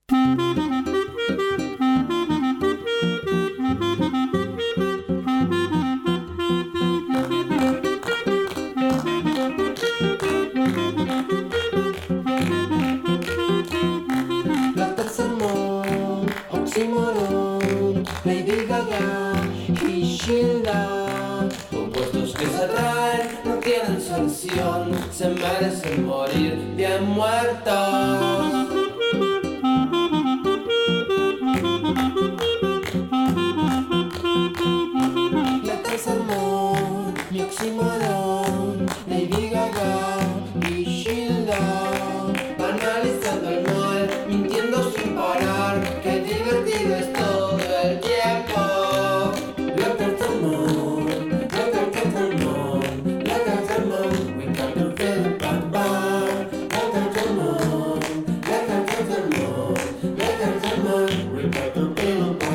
Oxymoron, Lady Gaga y Sheila, opuestos que se atraen, no tienen solución, se merecen morir bien muertos. Letters-Amor, mi oxímoron, Lady Gaga y Sheila, analizando el mal, mintiendo sin parar, qué divertido es todo el tiempo. Letters-Amor, Letters-Amor, Letters-Amor, we got to feel bad. Letters-Amor, Letters-Amor, Letters-Amor, we got to feel bad.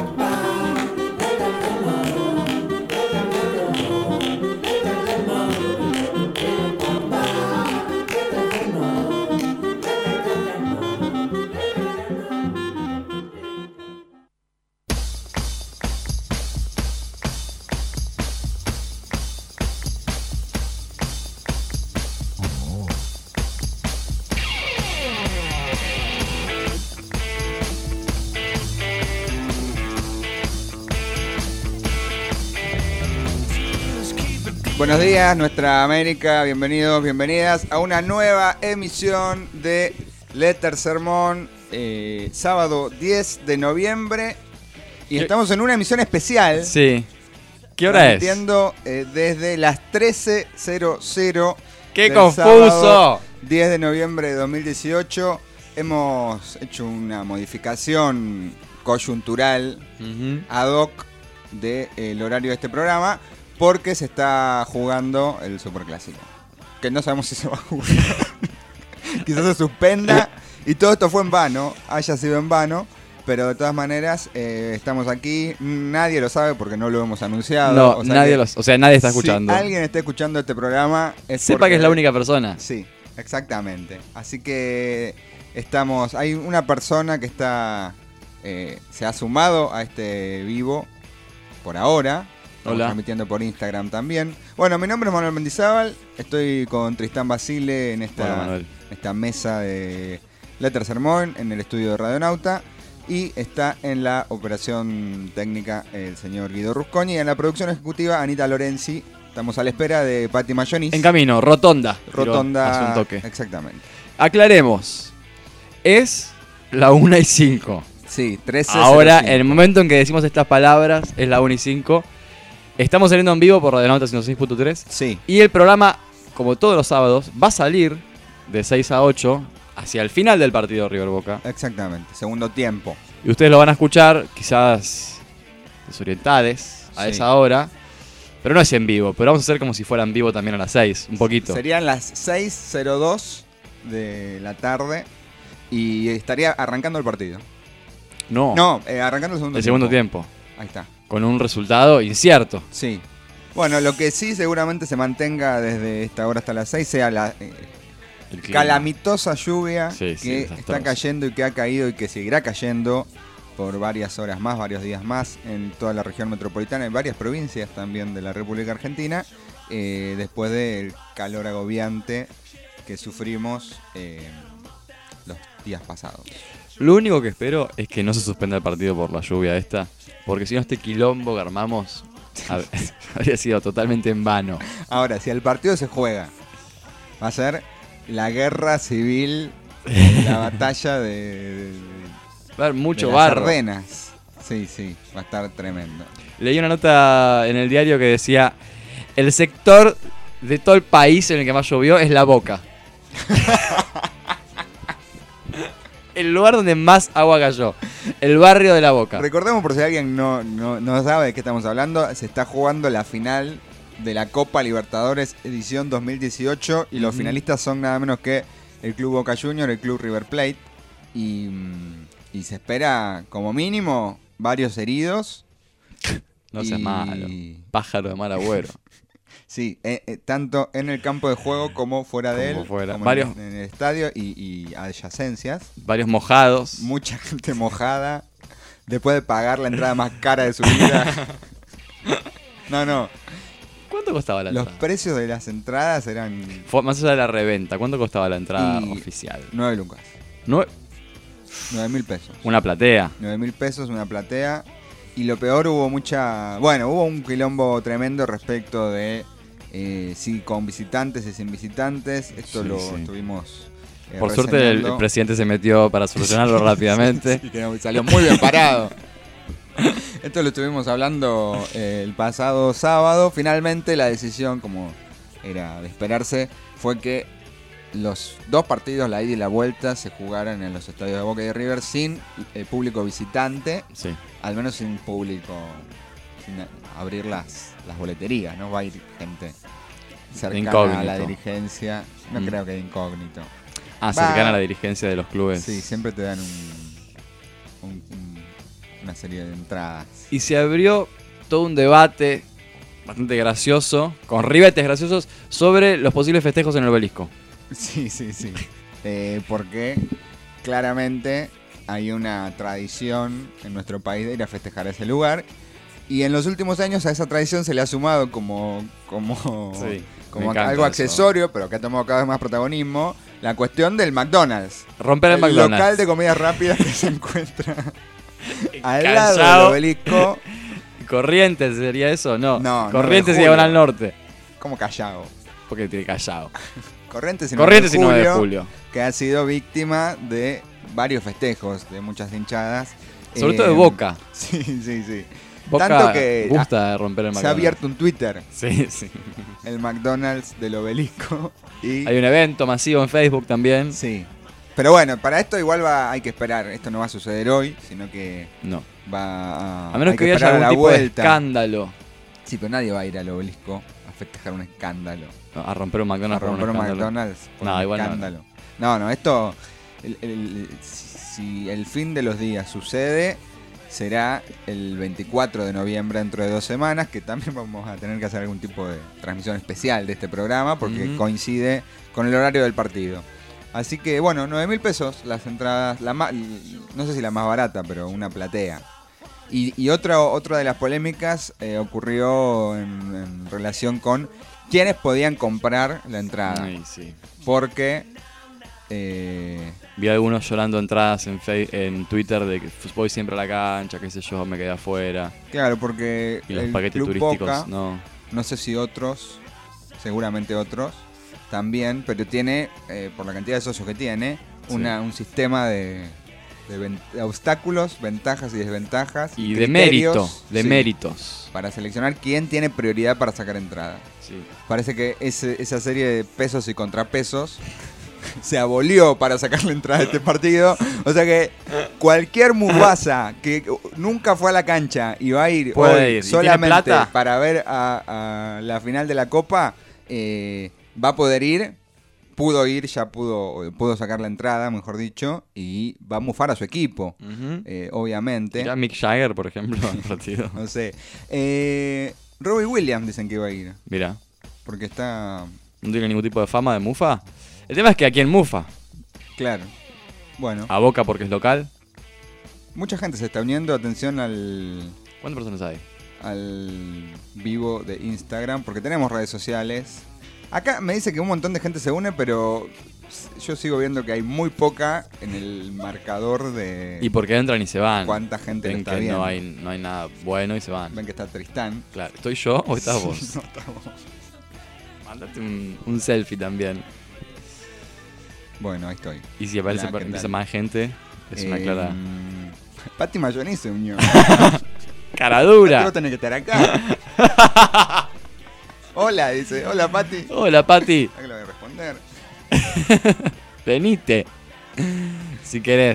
Buenos días, nuestra América, bienvenidos, bienvenidas a una nueva emisión de Letters-Sermón, sábado 10 de noviembre, y estamos en una emisión especial. Sí. ¿Qué hora es? Desde las 13:00. ¡Qué del confuso! Sábado 10 de noviembre de 2018. Hemos hecho una modificación coyuntural ad hoc del horario de este programa, porque se está jugando el Superclásico, que no sabemos si se va a jugar. Quizás se suspenda y todo esto fue en vano, haya sido en vano, pero de todas maneras estamos aquí, nadie lo sabe porque no lo hemos anunciado. No, nadie está escuchando. Si alguien está escuchando este programa, sepa que es la única persona. Sí, exactamente. Así que hay una persona que se ha sumado a este vivo por ahora. Estamos transmitiendo por Instagram también. Bueno, mi nombre es Manuel Mendizábal. Estoy con Tristán Basile en esta mesa de Letters-Sermón en el estudio de Radionauta. Y está en la operación técnica el señor Guido Rusconi. Y en la producción ejecutiva Anita Lorenzi. Estamos a la espera de Patti Mayonis. En camino, Rotonda. Rotonda. Hace un toque. Exactamente. Aclaremos. Es la 1:05. Sí, 13:05. Ahora, en el momento en que decimos estas palabras, es la 1:05. Estamos saliendo en vivo por Radionauta 106.3. Sí. Y el programa, como todos los sábados, va a salir de 6 a 8 hacia el final del partido River Boca. Exactamente, segundo tiempo. Y ustedes lo van a escuchar, quizás desorientades a esa hora. Pero no es en vivo, pero vamos a hacer como si fuera en vivo también a las 6, un poquito. Serían las 6:02 de la tarde y estaría arrancando el partido. No, arrancando el segundo tiempo. Ahí está. Con un resultado incierto. Sí. Bueno, lo que sí seguramente se mantenga desde esta hora hasta las 6 sea la calamitosa lluvia que está cayendo y que ha caído y que seguirá cayendo por varias horas más, varios días más en toda la región metropolitana, en varias provincias también de la República Argentina, después del calor agobiante que sufrimos los días pasados. Lo único que espero es que no se suspenda el partido por la lluvia esta, porque si no este quilombo que armamos habría sido totalmente en vano. Ahora, si el partido se juega, va a ser la guerra civil, la batalla de va a haber mucho de las barro. Ardenas. Sí, va a estar tremendo. Leí una nota en el diario que decía: el sector de todo el país en el que más llovió es La Boca. El lugar donde más agua cayó, el barrio de La Boca. Recordemos, por si alguien no sabe de qué estamos hablando, se está jugando la final de la Copa Libertadores edición 2018 y los finalistas son nada menos que el Club Boca Juniors, el Club River Plate, y se espera como mínimo varios heridos. No seas malo, pájaro de mal agüero. Sí, tanto en el campo de juego como fuera de él, Fuera. como Varios, en el estadio y adyacencias. varios mojados. Mucha gente mojada, después de pagar la entrada más cara de su vida. No, ¿Cuánto costaba la los entrada? precios de las entradas eran Más allá de la reventa, ¿cuánto costaba la entrada Y- oficial? 9 lucas, No, 9.000 pesos. una platea. 9.000 pesos, una platea. Y lo peor, hubo un quilombo tremendo respecto de si con visitantes y sin visitantes. Esto Sí, lo sí. estuvimos Por suerte el reseñando. presidente se metió para solucionarlo rápidamente. Sí, que salió muy bien parado. Esto lo estuvimos hablando el pasado sábado. Finalmente la decisión, como era de esperarse, fue que los dos partidos, la ida y la vuelta, se jugaran en los estadios de Boca y de River sin público visitante, Sí. al menos sin público, sin abrir las boleterías, ¿no? Va a ir gente cercana incógnito. a la dirigencia. No Mm. creo que de incógnito. Cercana a la dirigencia de los clubes. Sí, siempre te dan una serie de entradas. Y se abrió todo un debate bastante gracioso, con ribetes graciosos, sobre los posibles festejos en el Obelisco. Sí. Porque claramente hay una tradición en nuestro país de ir a festejar a ese lugar. Y en los últimos años a esa tradición se le ha sumado como Sí, me como encanta algo eso. accesorio, pero que ha tomado cada vez más protagonismo, la cuestión del McDonald's. Romper el McDonald's. Local de comidas rápidas que se encuentra al Callao. lado del Obelisco. ¿Corrientes sería eso? No. No, Corrientes 9 de y Diagonal julio. Norte. Como Callao. Porque tiene Callao. Corrientes y Corrientes y 9 de julio. Que ha sido víctima de varios festejos de muchas hinchadas. Sobre todo de Boca. Sí. Boca Tanto que gusta romper el se ha McDonald's. abierto un Twitter, Sí, sí. el McDonald's del Obelisco. Y Hay un evento masivo en Facebook también. sí. Pero bueno, para esto igual hay que esperar. Esto no va a suceder hoy, sino que No. va A menos hay que haya esperar a algún la tipo de vuelta. escándalo. Sí, pero nadie va a ir al Obelisco a festejar un escándalo. No, a romper un A McDonald's por un romper un escándalo. McDonald's por No, un igual no. escándalo. No, esto... Si el fin de los días sucede, será el 24 de noviembre, dentro de 2 semanas, que también vamos a tener que hacer algún tipo de transmisión especial de este programa, porque Ujú. coincide con el horario del partido. Así que, bueno, 9.000 pesos las entradas, no sé si la más barata, pero una platea. Y otra de las polémicas ocurrió en relación con quiénes podían comprar la entrada. Ay, sí. Porque Vi a algunos llorando entradas en Twitter de que voy siempre a la cancha, qué sé yo, me quedé afuera. claro, porque Y los el paquetes Club turísticos, Boca, no. sé si otros, seguramente otros también, pero tiene, por la cantidad de socios que tiene, Sí. un sistema de obstáculos, ventajas y desventajas. Y de criterios, mérito, sí, méritos. para seleccionar quién tiene prioridad para sacar entrada. Sí. Parece que esa serie de pesos y contrapesos se abolió para sacar la entrada de este partido. O sea que cualquier Mufasa que nunca fue a la cancha y va a ir Puede hoy ir. ¿Y tiene solamente plata? para ver a la final de la Copa, va a poder ir. Pudo ir, ya pudo sacar la entrada, mejor dicho, y va a mufar a su equipo, Ujú. obviamente. Mirá Mick Jagger, por ejemplo, al partido. No sé. Robbie Williams dicen que iba a ir, Mira, porque está... no tiene ningún tipo de fama de mufa. El tema es que a quién mufa. Claro. Bueno, A Boca porque es local. mucha gente se está uniendo, atención al ¿Cuántas personas hay? vivo de Instagram, porque tenemos redes sociales. Acá me dice que un montón de gente se une, pero yo sigo viendo que hay muy poca en el marcador de Y porque entran y se van. cuánta gente lo Ven está que viendo. no hay nada bueno y se van. Ven que está Tristán. Claro, ¿estoy yo o estás Sí, vos? no, está vos. Mándate un selfie también. Bueno, ahí estoy. Y si aparece Hola, ¿qué empieza tal? más gente, es una clara Pati Mayoni se unió. cara Pati, dura. vos tenés que estar acá. Hola, dice. Hola, Pati. Hola, Pati. ¿A qué le voy a responder? Venite. Si querés.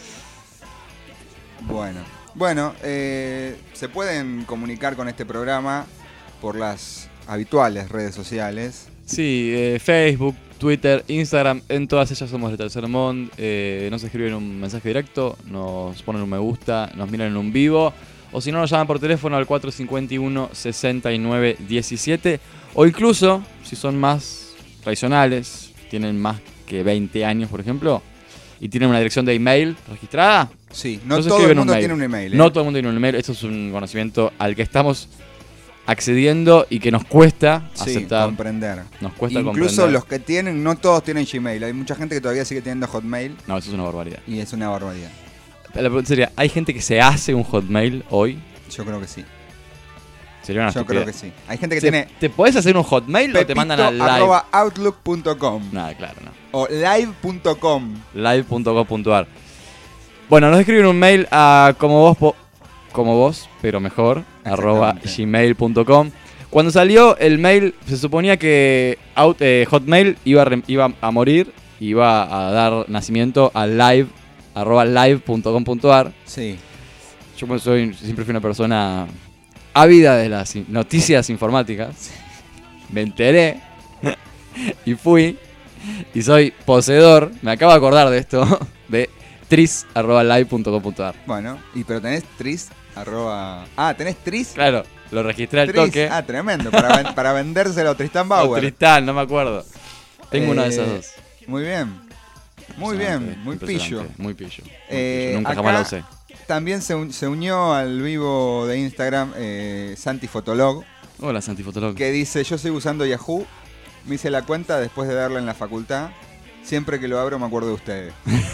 Bueno, se pueden comunicar con este programa por las habituales redes sociales. Sí, Facebook, Twitter, Instagram, en todas ellas somos de Tercer Mond. Nos escriben un mensaje directo, nos ponen un me gusta, nos miran en un vivo. O si no, nos llaman por teléfono al 451-6917. O incluso, si son más tradicionales, tienen más que 20 años, por ejemplo, y tienen una dirección de email registrada. Sí, no entonces todo el escriben mundo mail. tiene un email. No todo el mundo tiene un email. Esto es un conocimiento al que estamos accediendo y que nos cuesta Sí, aceptar. comprender. Nos cuesta Incluso comprender. los que tienen, no todos tienen Gmail. Hay mucha gente que todavía sigue teniendo Hotmail No, eso es una barbaridad. y es una barbaridad. La pregunta sería, ¿hay gente que se hace un Hotmail hoy? Yo creo que sí. Sería una Yo estupidez. creo que sí. Hay gente que ¿Se- tiene ¿Te podés hacer un Hotmail o te mandan al live? @outlook.com Nada, claro, no. o live.com. Live.com.ar. Bueno, nos escriben un mail a como vos, pero mejor, Exactamente. @gmail.com. Cuando salió el mail, se suponía que Hotmail iba a morir, iba a dar nacimiento a live.com.ar. Sí. Yo como siempre fui una persona ávida de las noticias informáticas. Me enteré y fui y soy poseedor, me acabo de acordar de esto, de tris@live.com.ar. Bueno, pero tenés tris ¿tenés tris? Claro, lo registré al Tris. toque. Ah, tremendo. Para vendérselo a Tristan O Bauer. Tristán, no me acuerdo. Tengo una de esas dos. Muy bien. Muy bien, muy pillo. Muy pillo. Nunca Acá jamás la usé. También se unió al vivo de Instagram Santi Fotolog, Hola, Santi Fotolog. que dice: yo sigo usando Yahoo, me hice la cuenta después de darla en la facultad. Siempre que lo abro me acuerdo de ustedes.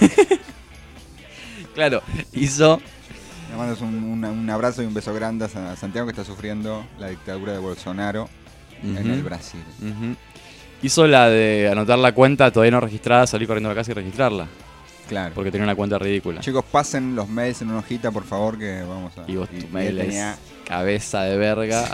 Claro, hizo. Le mando un abrazo y un beso grande a Santiago, que está sufriendo la dictadura de Bolsonaro en Ujú. el Brasil. Ujú. Hizo la de anotar la cuenta todavía no registrada, salir corriendo a la casa y registrarla. Claro. Porque tenía una cuenta ridícula. Chicos, pasen los mails en una hojita, por favor, que vamos a... Y vos tu él mail es tenía- cabeza de verga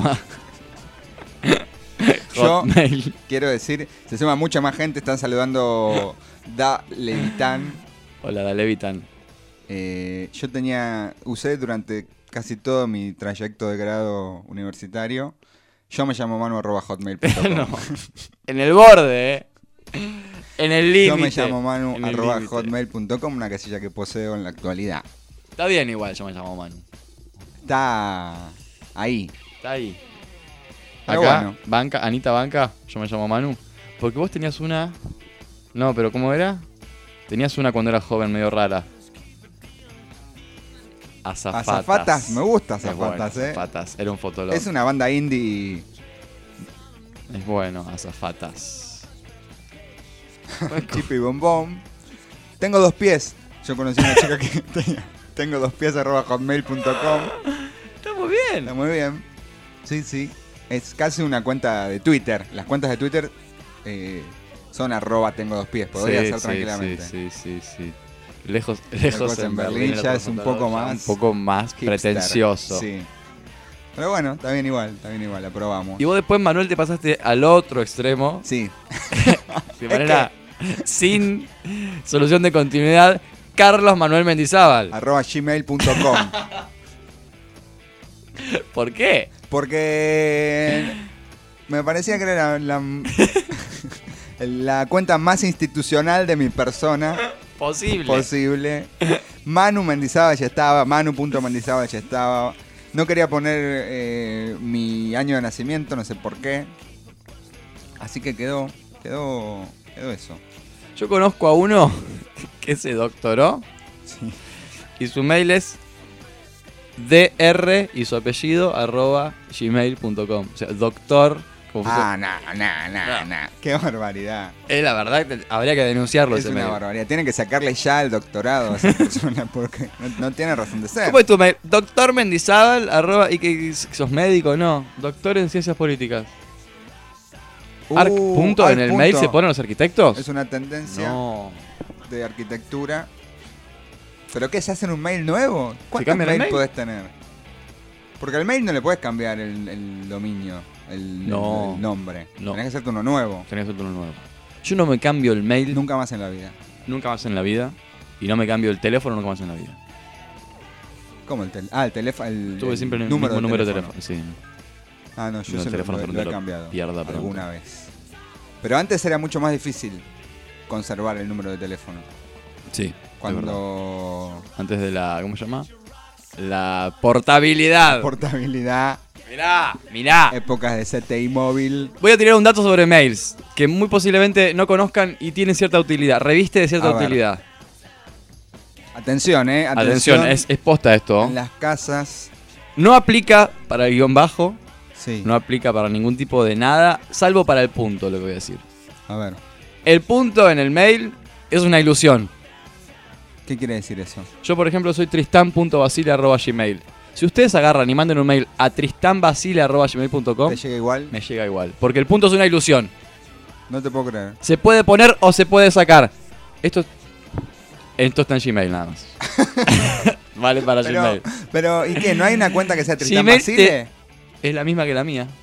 Yo- @hotmail. Quiero decir, se suma mucha más gente, están saludando Da Levitán. Hola, Dalevitan. Yo usé durante casi todo mi trayecto de grado universitario. Yo me llamo Manu @hotmail.com. No, en el borde, en el límite. Yo me llamo Manu en el límite. @hotmail.com, una casilla que poseo en la actualidad. Está bien igual, yo me llamo Manu. Está ahí. Está ahí. Pero Acá, bueno. Banca, Anita Banca, yo me llamo Manu. Porque vos tenías una... No, pero ¿cómo era? Tenías una cuando eras joven medio rara. Azafatas. Azafatas, me gusta Es bueno, Azafatas, Azafatas, era un fotolog. Es una banda indie. Es bueno, Azafatas. Chipi bombón. Tengo 2 pies. Yo conocí a una chica que tengo 2 pies @hotmail.com. Está muy bien. Está muy bien. Sí, sí. Es casi una cuenta de Twitter. Las cuentas de Twitter son @tengo 2 pies. Podría ser tranquilamente. Sí. Lejos Lejos en Berlín ya es un poco más un poco más Hipster. pretencioso. Sí. Pero bueno, está bien igual, aprobamos. Y vos después, Manuel, te pasaste al otro extremo, Sí. de manera sin solución de continuidad, Carlos Manuel Mendizábal. @gmail.com. ¿Por qué? Porque me parecía que era la cuenta más institucional de mi persona posible. Manu Mendizábal ya estaba, Manu.mendizábal ya estaba. No quería poner mi año de nacimiento, no sé por qué. Así que quedó eso. Yo conozco a uno que se doctoró Sí. y su mail es dr y su apellido @gmail.com. O sea, doctor. Como Ah, no. Qué barbaridad. es la verdad que habría que denunciarlo Es ese una mail. barbaridad. Tienen que sacarle ya el doctorado a esa persona porque no tiene razón de ser. ¿Cómo es tu mail? Doctor Mendizábal, ¿y que sos médico? No, doctor en ciencias políticas. Punto, en el mail se ponen los arquitectos. Es una tendencia No. de arquitectura. ¿Pero qué? ¿Se hacen un mail nuevo? ¿Cuántos cambian el mail mail? podés tener? Porque al mail no le puedes cambiar el dominio, el nombre. No. Tenés que hacerte uno nuevo. Tenés otro nuevo. Yo no me cambio el mail Nunca más en la vida. nunca más en la vida. Y no me cambio el teléfono nunca más en la vida. ¿Cómo el teléfono? El teléfono. Tuve siempre el número mismo número de teléfono. teléfono. Sí. Ah, no, yo No, el se teléfono lo pronto he lo cambiado. pierda pronto. Alguna vez. Pero antes era mucho más difícil conservar el número de teléfono. Sí. es verdad. Cuando Antes de la. ¿Cómo se llama? La portabilidad. portabilidad. Mirá. Épocas de CTI móvil. Voy a tirar un dato sobre mails que muy posiblemente no conozcan y tienen cierta utilidad. Reviste de cierta utilidad. Atención, Atención, es posta esto. En las casas. No aplica para el guión bajo. Sí. No aplica para ningún tipo de nada, salvo para el punto, lo que voy a decir. A ver. El punto en el mail es una ilusión. ¿Qué quiere decir eso? Yo, por ejemplo, soy tristan.basile@gmail. Si ustedes agarran y mandan un mail a tristanbasile@gmail.com, ¿Te llega igual? me llega igual. Porque el punto es una ilusión. No te puedo creer. Se puede poner o se puede sacar. Esto está en Gmail nada más. Vale para Gmail. Pero, ¿y qué? ¿No hay una cuenta que sea Tristán Gmail Basile? Es la misma que la mía.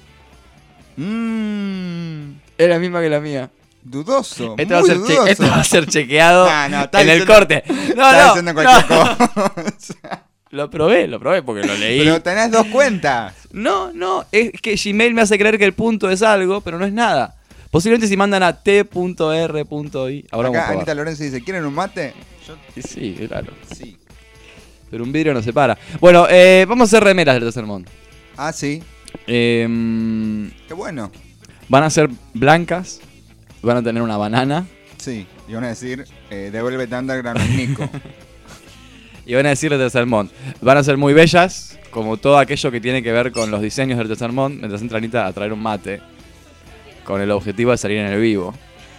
Es la misma que la mía. Dudoso. Esto va a ser chequeado está en el diciendo- corte. Estás diciendo cualquier cosa. Lo probé porque lo leí. Pero tenés 2 cuentas. No, es que Gmail me hace creer que el punto es algo, pero no es nada. Posiblemente si mandan a t.r.i. Ahora vamos a Acá probar. Anita Lorenzo dice, ¿quieren un mate? Sí, claro. Sí. Pero un vidrio no se para. Bueno, vamos a hacer remeras del tercer mundo. Ah, sí. Qué Qué bueno. Van a ser blancas. Van a tener una banana. Sí. Y van a decir, devuélvete Underground Nico. Y van a decir el tercer mundo. Van a ser muy bellas, como todo aquello que tiene que ver con los diseños del tercer mundo. Mientras entra Anita a traer un mate. Con el objetivo de salir en el vivo.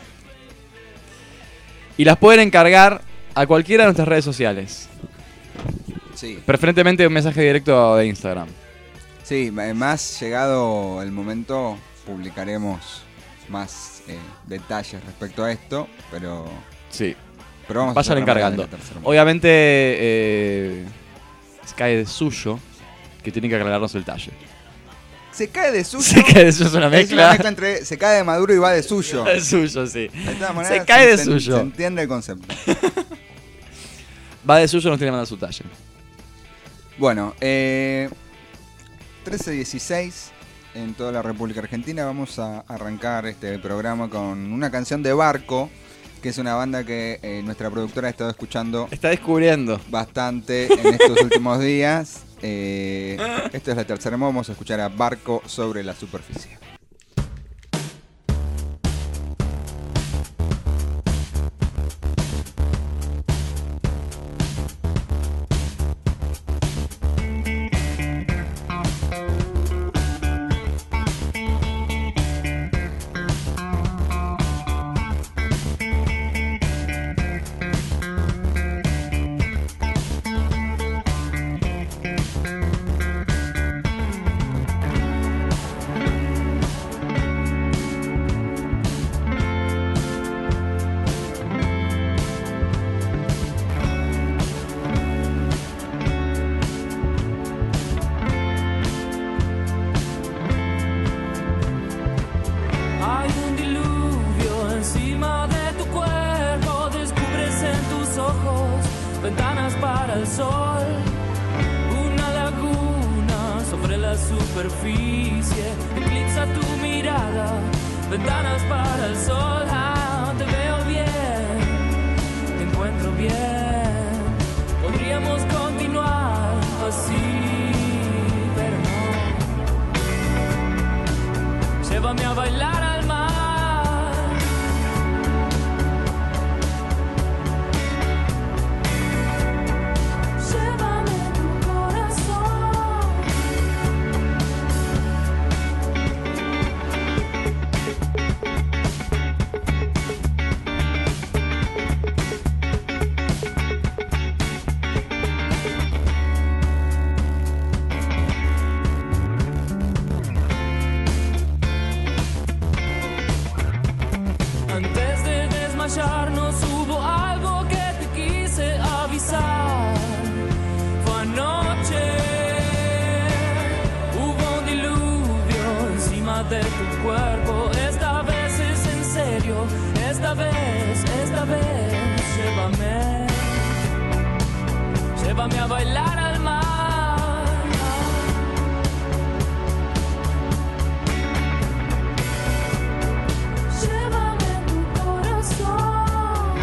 Y las pueden encargar a cualquiera de nuestras redes sociales. Sí. Preferentemente un mensaje directo de Instagram. Sí, más llegado el momento, publicaremos más detalles respecto a esto, pero Sí. vamos Vayan a encargando. Obviamente se cae de suyo que tienen que aclararnos el talle. Se cae de suyo. Se cae de suyo es una Es mezcla. una mezcla entre se cae de Maduro y va de suyo. De suyo, sí. De todas maneras, Se cae de suyo. Se entiende el concepto. Va de suyo, nos tiene que mandar su talle. Bueno, 13:16 en toda la República Argentina. Vamos a arrancar este programa con una canción de Barco, que es una banda que nuestra productora ha estado escuchando Está descubriendo. bastante en estos últimos días. Esto es la tercera moda. Vamos a escuchar a Barco sobre la superficie. Hay un diluvio encima de tu cuerpo, descubres en tus ojos ventanas para el sol, una laguna sobre la superficie, eclipsa tu mirada, ventanas para el sol. Ah, te veo bien, te encuentro bien, podríamos continuar así, pero no. Llévame a bailar al mar. Llévame tu corazón. Antes de desmayarnos hubo algo que te quise avisar. Fue anoche. Hubo un diluvio encima de tu cuerpo. Esta vez es en serio. Esta vez. Llévame a bailar al mar. Llévame tu corazón.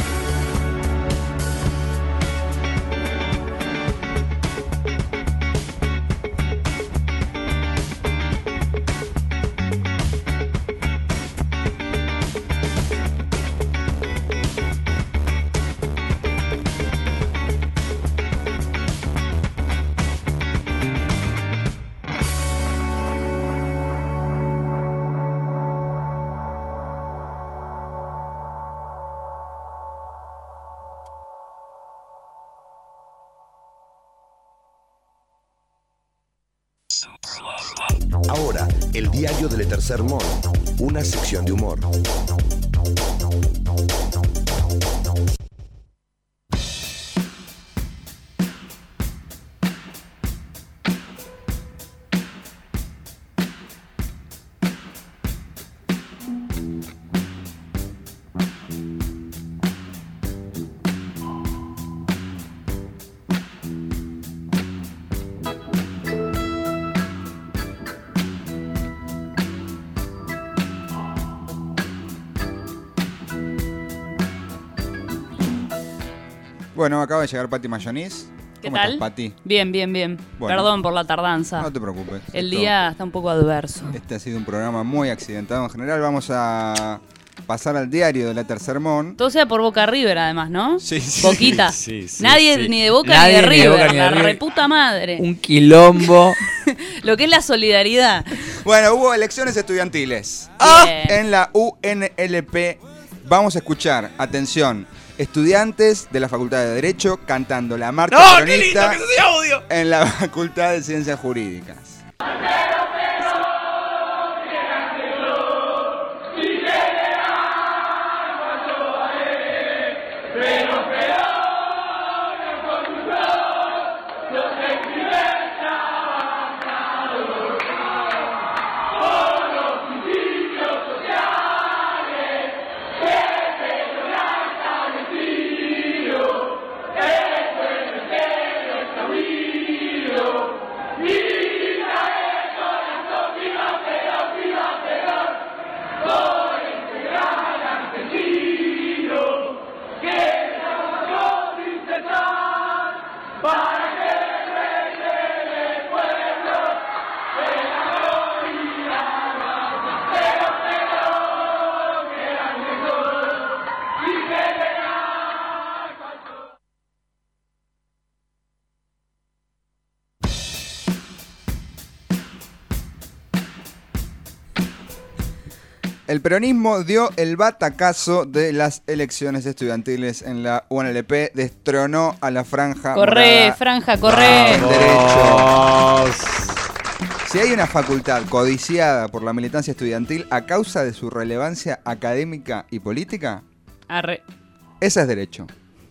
Ahora, el diario del Tercer Mon, una sección de humor. Bueno, acaba de llegar Pati Mayonís. ¿Qué ¿Cómo tal? estás, Pati? Bien, bien, bien. Bueno. Perdón por la tardanza. No te preocupes. El día está un poco adverso. Este ha sido un programa muy accidentado en general. Vamos a pasar al diario de la Tercer Mon. Todo sea por Boca River, además, ¿no? Sí, sí. Boquita. Sí, Nadie sí. ni de Boca Nadie ni de ni de River. Boca ni de La River. reputa madre. Un quilombo. Lo que es la solidaridad. Bueno, hubo elecciones estudiantiles. Bien. En la UNLP vamos a escuchar, atención, estudiantes de la Facultad de Derecho cantando la marcha peronista en la Facultad de Ciencias Jurídicas. El peronismo dio el batacazo de las elecciones estudiantiles en la UNLP, destronó a la franja Corre, morada franja, corre. del derecho. Si hay una facultad codiciada por la militancia estudiantil a causa de su relevancia académica y política, Arre. esa es derecho.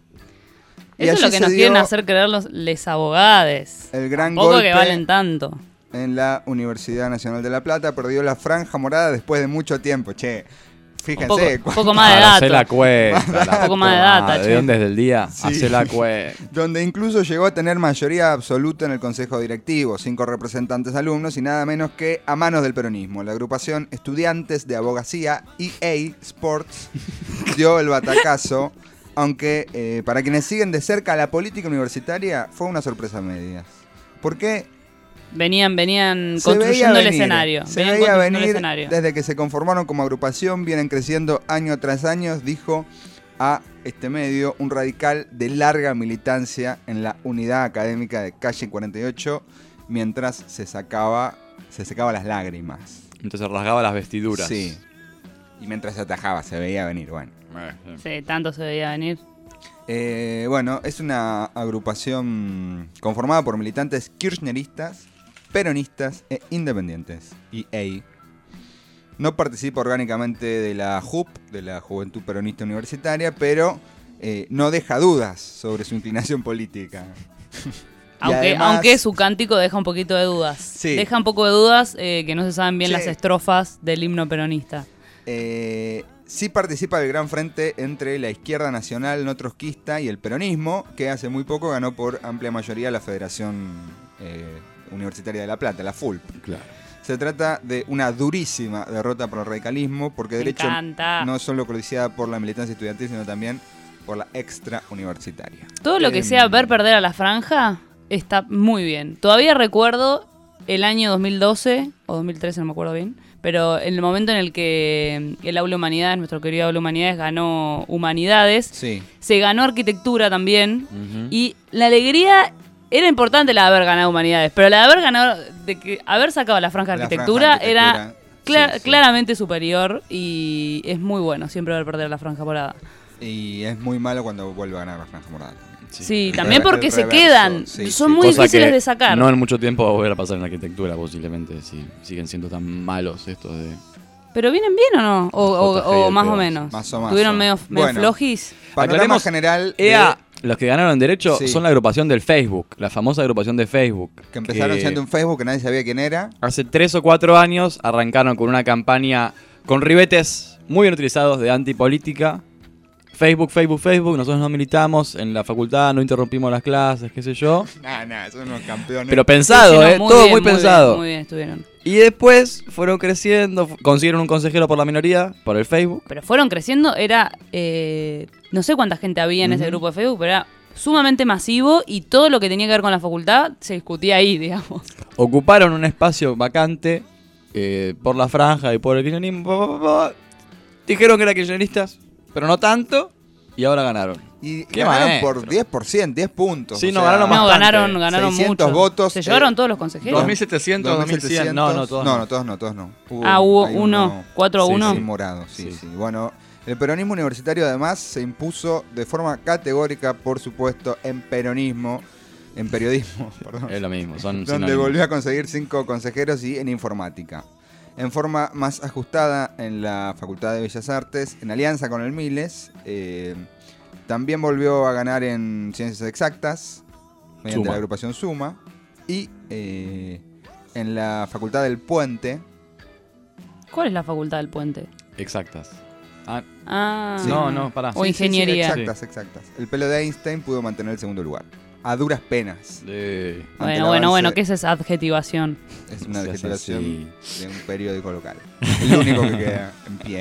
Y Eso es allí lo que se nos dio quieren hacer creer les abogades. el gran Tampoco golpe que valen tanto. en la Universidad Nacional de La Plata. Perdió la franja morada después de mucho tiempo. Che, fíjense. Un poco más de Hacé la datos. cuenta. Un poco más de data, ¿De che. dónde es del día? Sí. Hacé la cuenta. Donde incluso llegó a tener mayoría absoluta en el Consejo Directivo, 5 representantes alumnos y nada menos que a manos del peronismo. La agrupación Estudiantes de Abogacía, EA Sports, dio el batacazo, aunque para quienes siguen de cerca la política universitaria fue una sorpresa a medias. ¿Por qué? Venían Se veía construyendo el venir, escenario. Se Venían veía construyendo el venir escenario. desde que se conformaron como agrupación, vienen creciendo año tras año, dijo a este medio un radical de larga militancia en la unidad académica de Calle 48, mientras se secaba las lágrimas. Entonces rasgaba las vestiduras. Sí. Y mientras se atajaba, se veía venir, bueno. Sí, tanto se veía venir. Bueno, es una agrupación conformada por militantes kirchneristas, peronistas e independientes. EA. No participa orgánicamente de la JUP, de la Juventud Peronista Universitaria, pero no deja dudas sobre su inclinación política. Y además, Aunque su cántico deja un poquito de dudas. Sí. Deja un poco de dudas que no se saben bien Che. las estrofas del himno peronista. Sí participa del gran frente entre la izquierda nacional no trotskista y el peronismo, que hace muy poco ganó por amplia mayoría la Federación Universitaria de La Plata, la FULP. Claro. Se trata de una durísima derrota para el radicalismo, porque Me derecho encanta. no solo codiciada por la militancia estudiantil, sino también por la extra universitaria. Todo lo que sea ver perder a la franja está muy bien. Todavía recuerdo el año 2012 o 2013, no me acuerdo bien, pero en el momento en el que el Aula Humanidades, nuestro querido Aula Humanidades, ganó Humanidades, Sí. se ganó Arquitectura también, Ujú. y la alegría era importante la de haber ganado Humanidades, pero la de haber ganado, de que haber sacado la franja de La Arquitectura, franja era Arquitectura, sí, sí. claramente superior, y es muy bueno siempre ver perder a la franja morada. Y es muy malo cuando vuelve a ganar la franja morada también. Sí, también El porque se reverso, quedan. sí, Son sí. muy Cosa difíciles que de sacar. No en mucho tiempo va a volver a pasar en la arquitectura, posiblemente, si siguen siendo tan malos estos de... ¿Pero vienen bien o no? O JG y el más o pedo. menos. Más o menos. ¿Tuvieron medio Bueno. flojis? Panorama Aclaremos, general EA, los que ganaron derecho Sí. son la agrupación del Facebook, la famosa agrupación de Facebook. que empezaron siendo un Facebook que nadie sabía quién era. Hace 3 o 4 años arrancaron con una campaña con ribetes muy bien utilizados de antipolítica. Facebook, nosotros no militamos, en la facultad no interrumpimos las clases, qué sé yo. Nah, son unos campeones. Pero pensado, Hicieron todo bien, muy pensado. Bien, muy bien estuvieron. Y después fueron creciendo, consiguieron un consejero por la minoría, por el Facebook. Pero fueron creciendo, era... no sé cuánta gente había en ese grupo de Facebook, pero era sumamente masivo y todo lo que tenía que ver con la facultad se discutía ahí, digamos. Ocuparon un espacio vacante por la franja y por el kirchnerismo. Dijeron que eran kirchneristas, pero no tanto, y ahora ganaron. Y Qué ganaron maestro. por 10%, 10 puntos. Sí, o no, sea, ganaron No, bastante. ganaron 600 mucho. votos, ¿Se llevaron todos los consejeros? 2700, 2100. No, todos No, todos no. Hubo hay uno, 4-1. Sí, morado, sí. Bueno, el peronismo universitario además se impuso de forma categórica, por supuesto, en periodismo, perdón. Es lo mismo, son Donde sinónimos. volvió a conseguir 5 consejeros y en informática. En forma más ajustada en la Facultad de Bellas Artes, en alianza con el Miles, también volvió a ganar en Ciencias Exactas, mediante Suma. la agrupación Suma, y en la Facultad del Puente. ¿Cuál es la facultad del puente? Exactas. Ah. Sí. No, pará. O ingeniería. Exactas. El pelo de Einstein pudo mantener el segundo lugar. A duras penas. De... Ante el Bueno, avance- ¿qué es esa adjetivación? Es una Se hace adjetivación de un periódico local. El único que queda en pie.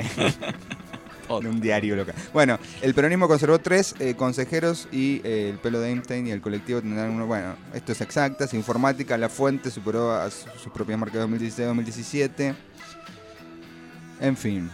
De un diario local. Bueno, el peronismo conservó 3 consejeros y el pelo de Einstein y el colectivo tendrán uno. Bueno, esto es Exactas, Informática, La Fuente superó a sus propias marcas de 2016-2017. En fin.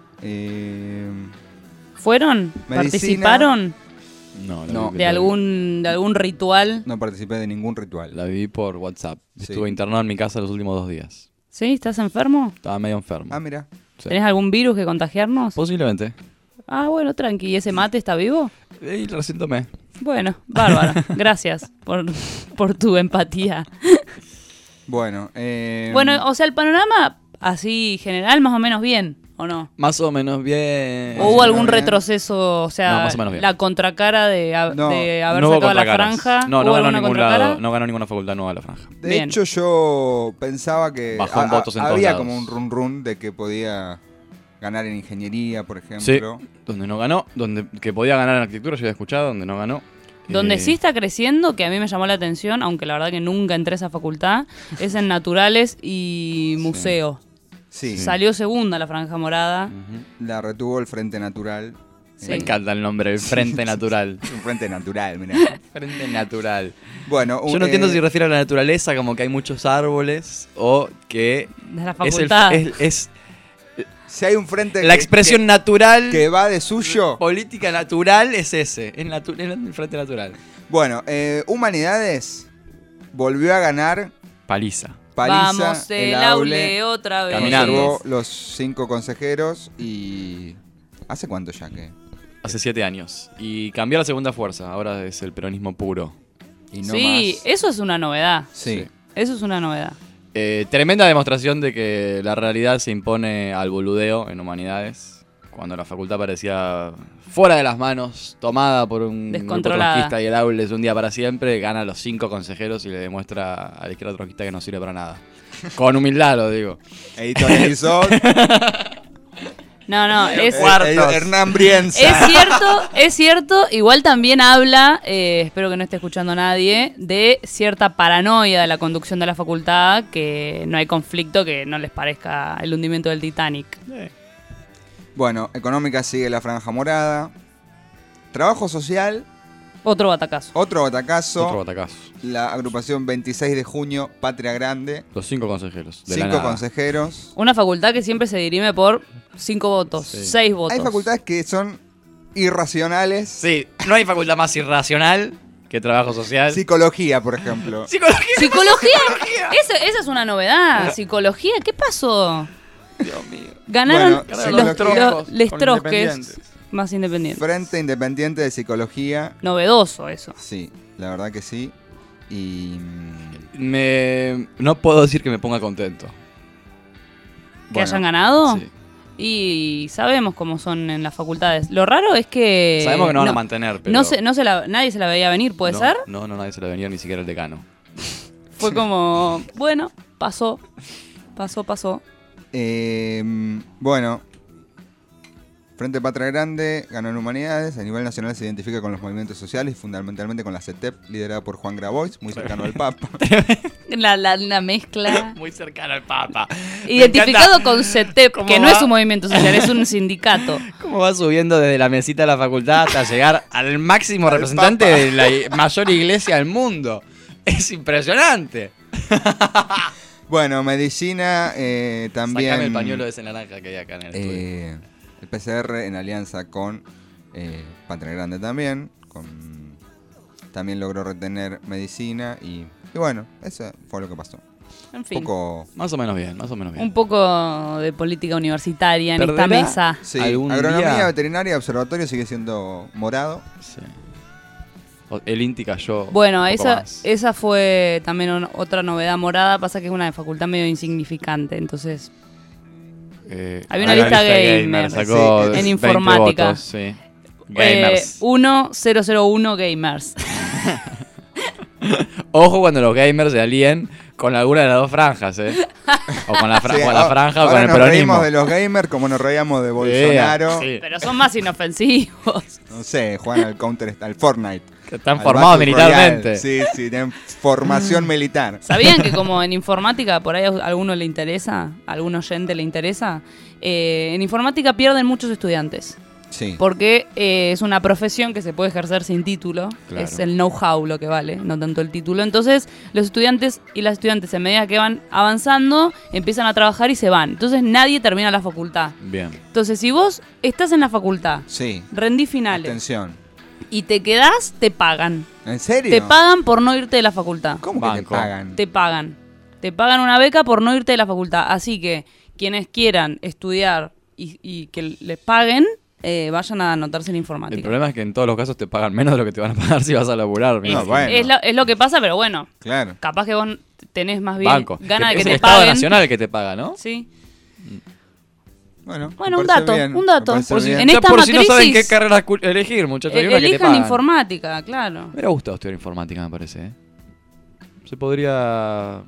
¿Fueron? Medicina. ¿Participaron No, No. de algún ritual? No participé de ningún ritual. La viví por WhatsApp. Sí. Estuve internado en mi casa los últimos 2 días. ¿Sí? ¿Estás enfermo? Estaba medio enfermo. Ah, mira. Sí. ¿Tenés algún virus que contagiarnos? Posiblemente. Ah, bueno, tranqui. ¿Y ese mate está vivo? Y recién tomé. Bueno, bárbaro. Gracias por tu empatía. Bueno, Bueno, o sea, el panorama así general más o menos bien, ¿o no? Más o menos bien. ¿O hubo algún bien. retroceso, o sea, No, más o menos bien. la contracara de No, haber No hubo sacado la contracaras. franja? No, ¿Hubo no ganó alguna ningún contracara? lado. No ganó ninguna facultad nueva la franja. de bien. hecho yo pensaba que Bajó en votos en todos había lados. como un run run de que podía ganar en ingeniería, por Sí, ejemplo. donde no ganó, donde que podía ganar en arquitectura, yo había escuchado, donde no ganó. Donde sí está creciendo, que a mí me llamó la atención, aunque la verdad que nunca entré a esa facultad, es en naturales y museo. Sí, Salió segunda la franja morada. Ujú. la retuvo el Frente Natural. Sí. Me encanta el nombre, el Frente Natural. Es un Frente Natural, mira. Frente Natural. Bueno, Yo no entiendo si refiere a la naturaleza, como que hay muchos árboles, o que De la es, facultad. es si hay un frente la expresión natural, que va de suyo. política natural es ese, es el Frente Natural. Bueno, Humanidades volvió a ganar Paliza. paliza. Vamos, el aule otra vez. Caminando. Conservó los 5 consejeros y... ¿Hace cuánto ya que? Hace 7 años. Y cambió la segunda fuerza, ahora es el peronismo puro. Y no Sí, más. eso es una novedad. Sí. Eso es una novedad. Tremenda demostración de que la realidad se impone al boludeo en humanidades. Cuando la facultad parecía fuera de las manos, tomada por un grupo Descontrolada. trotskista y el aule es un día para siempre, gana a los 5 consejeros y le demuestra a la izquierda trotskista que no sirve para nada. Con humildad lo digo. Editorializó. No, es... Hernán Brienza. Es cierto, igual también habla, espero que no esté escuchando nadie, de cierta paranoia de la conducción de la facultad, que no hay conflicto que no les parezca el hundimiento del Titanic. Bueno, económica sigue la franja morada. Trabajo social, Otro batacazo. otro batacazo. Otro batacazo. La agrupación 26 de junio, Patria Grande. Los 5 consejeros. De la 5 nada. consejeros. Una facultad que siempre se dirime por 5 votos, Sí. 6 votos. Hay facultades que son irracionales. Sí, no hay facultad más irracional que trabajo social. Psicología, por ejemplo. Psicología. ¿Psicología? Esa es una novedad. ¿Psicología? ¿Qué pasó? Dios mío. Ganaron Bueno, Ganaron los los troncos les con trosques. Independientes. Más independientes. Frente Independiente de Psicología. Novedoso eso. Sí, la verdad que sí. Y No puedo decir que me ponga contento. ¿Que hayan ganado? Sí. Y sabemos cómo son en las facultades. Lo raro es que... Sabemos que no van a mantener, pero... Nadie se la veía venir, ¿puede ser? No, nadie se la venía, ni siquiera el decano. Fue como, bueno, pasó. Bueno, Frente Patria Grande ganó en Humanidades. A nivel nacional se identifica con los movimientos sociales y fundamentalmente con la CETEP, liderada por Juan Grabois, muy cercano al Papa. La mezcla. Muy cercano al Papa. Identificado con CETEP, ¿Cómo que no va? es un movimiento social, es un sindicato. ¿Cómo va subiendo desde la mesita de la facultad hasta llegar al máximo representante Papa. de la mayor iglesia del mundo? Es impresionante. Bueno, medicina también. Sacame el pañuelo ese naranja que hay acá en el estudio. El PCR en alianza con Patria Grande también. También logró retener medicina y bueno, eso fue lo que pasó. En fin, Más o menos bien. un poco de política universitaria en esta ¿Perderá? mesa. Sí, ¿Algún agronomía, día? veterinaria, observatorio sigue siendo morado. Sí. El INTI cayó. Bueno, un poco más. esa fue también otra novedad morada. Pasa que es una facultad medio insignificante, entonces... Había una lista gamer, sacó sí, 20 en informática. votos, sí. Gamers. 1001 gamers. Ojo cuando los gamers se alíen con alguna de las dos franjas, O con la, Sí, con la franja o ahora con el nos peronismo. reímos de los gamers como nos reíamos de Bolsonaro. Sí. Pero son más inofensivos. No sé, juegan al Fortnite. Que están al formados Battle militarmente. Royale. Sí, tienen formación militar. ¿Sabían que como en informática por ahí a alguno le interesa, a algún oyente le interesa? En informática pierden muchos estudiantes. Sí. Porque es una profesión que se puede ejercer sin título. Claro. Es el know-how lo que vale, no tanto el título. Entonces, los estudiantes y las estudiantes, en medida que van avanzando, empiezan a trabajar y se van. Entonces, nadie termina la facultad. Bien. Entonces, si vos estás en la facultad, Sí. rendí finales Atención. y te quedás, te pagan. ¿En serio? Te pagan por no irte de la facultad. ¿Cómo que te Banco. pagan? Te pagan. Te pagan una beca por no irte de la facultad. Así que quienes quieran estudiar y que les paguen, vayan a anotarse en El informática. problema es que en todos los casos te pagan menos de lo que te van a pagar si vas a laburar. No, bueno. Es lo que pasa, pero bueno, Claro. capaz que vos tenés más bien Banco. ganas de que es te el Estado paguen. Nacional el que te paga, ¿no? Sí. Bueno, Bueno, me un parece dato, bien, un dato. me parece Por si- bien. en esta por si no saben qué crisis, carrera elegir, muchachos. hay una que te elijan pagan. informática, claro. Me hubiera gustado estudiar informática, me parece. Se podría...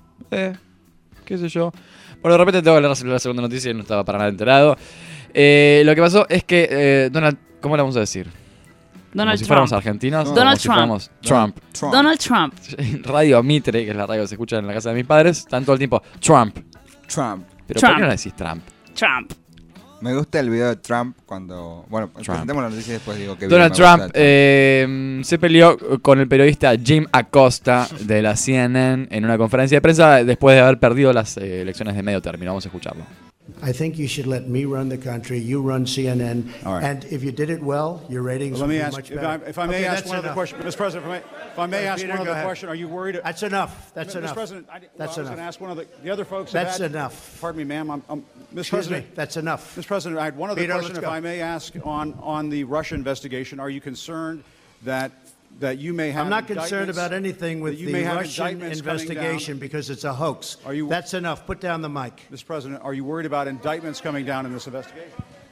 qué sé yo. Bueno, de repente tengo que hablar de la segunda noticia y no estaba para nada enterado. Lo que pasó es que Donald... ¿Cómo le vamos a decir? Donald Como si fuéramos Trump. argentinos. No. o Donald como si Trump. fuéramos Trump. Donald Trump. Radio Mitre, que es la radio que se escucha en la casa de mis padres, están todo el tiempo Trump. Trump. Pero Trump. ¿por qué no decís Trump? Trump. Me gusta el video de Trump cuando... Bueno, presentemos la noticia y después digo que Donald Trump se peleó con el periodista Jim Acosta de la CNN en una conferencia de prensa después de haber perdido las elecciones de medio término. Vamos a escucharlo. I think you should let me run the country. You run CNN, All right. and if you did it well, your ratings Let me would be ask, much if better. I may Okay, ask that's one other enough. question, Mr. President, if I may ask Peter, one go other ahead. question, are you worried? That's enough. That's Mr. enough. President, That's I was going enough. to ask one of the other folks. That's have had, enough. Pardon me, ma'am. Mr. Excuse me. President, That's enough. Mr. President, I had one other Peter, question, let's if go. I may ask, on the Russia investigation. Are you concerned that you may have I'm not concerned indictments- about anything with that you the may have Russian indictments coming investigation because it's a hoax. Are you- That's enough. Put down the mic. down? Mr. President, are you worried about indictments coming down in this investigation?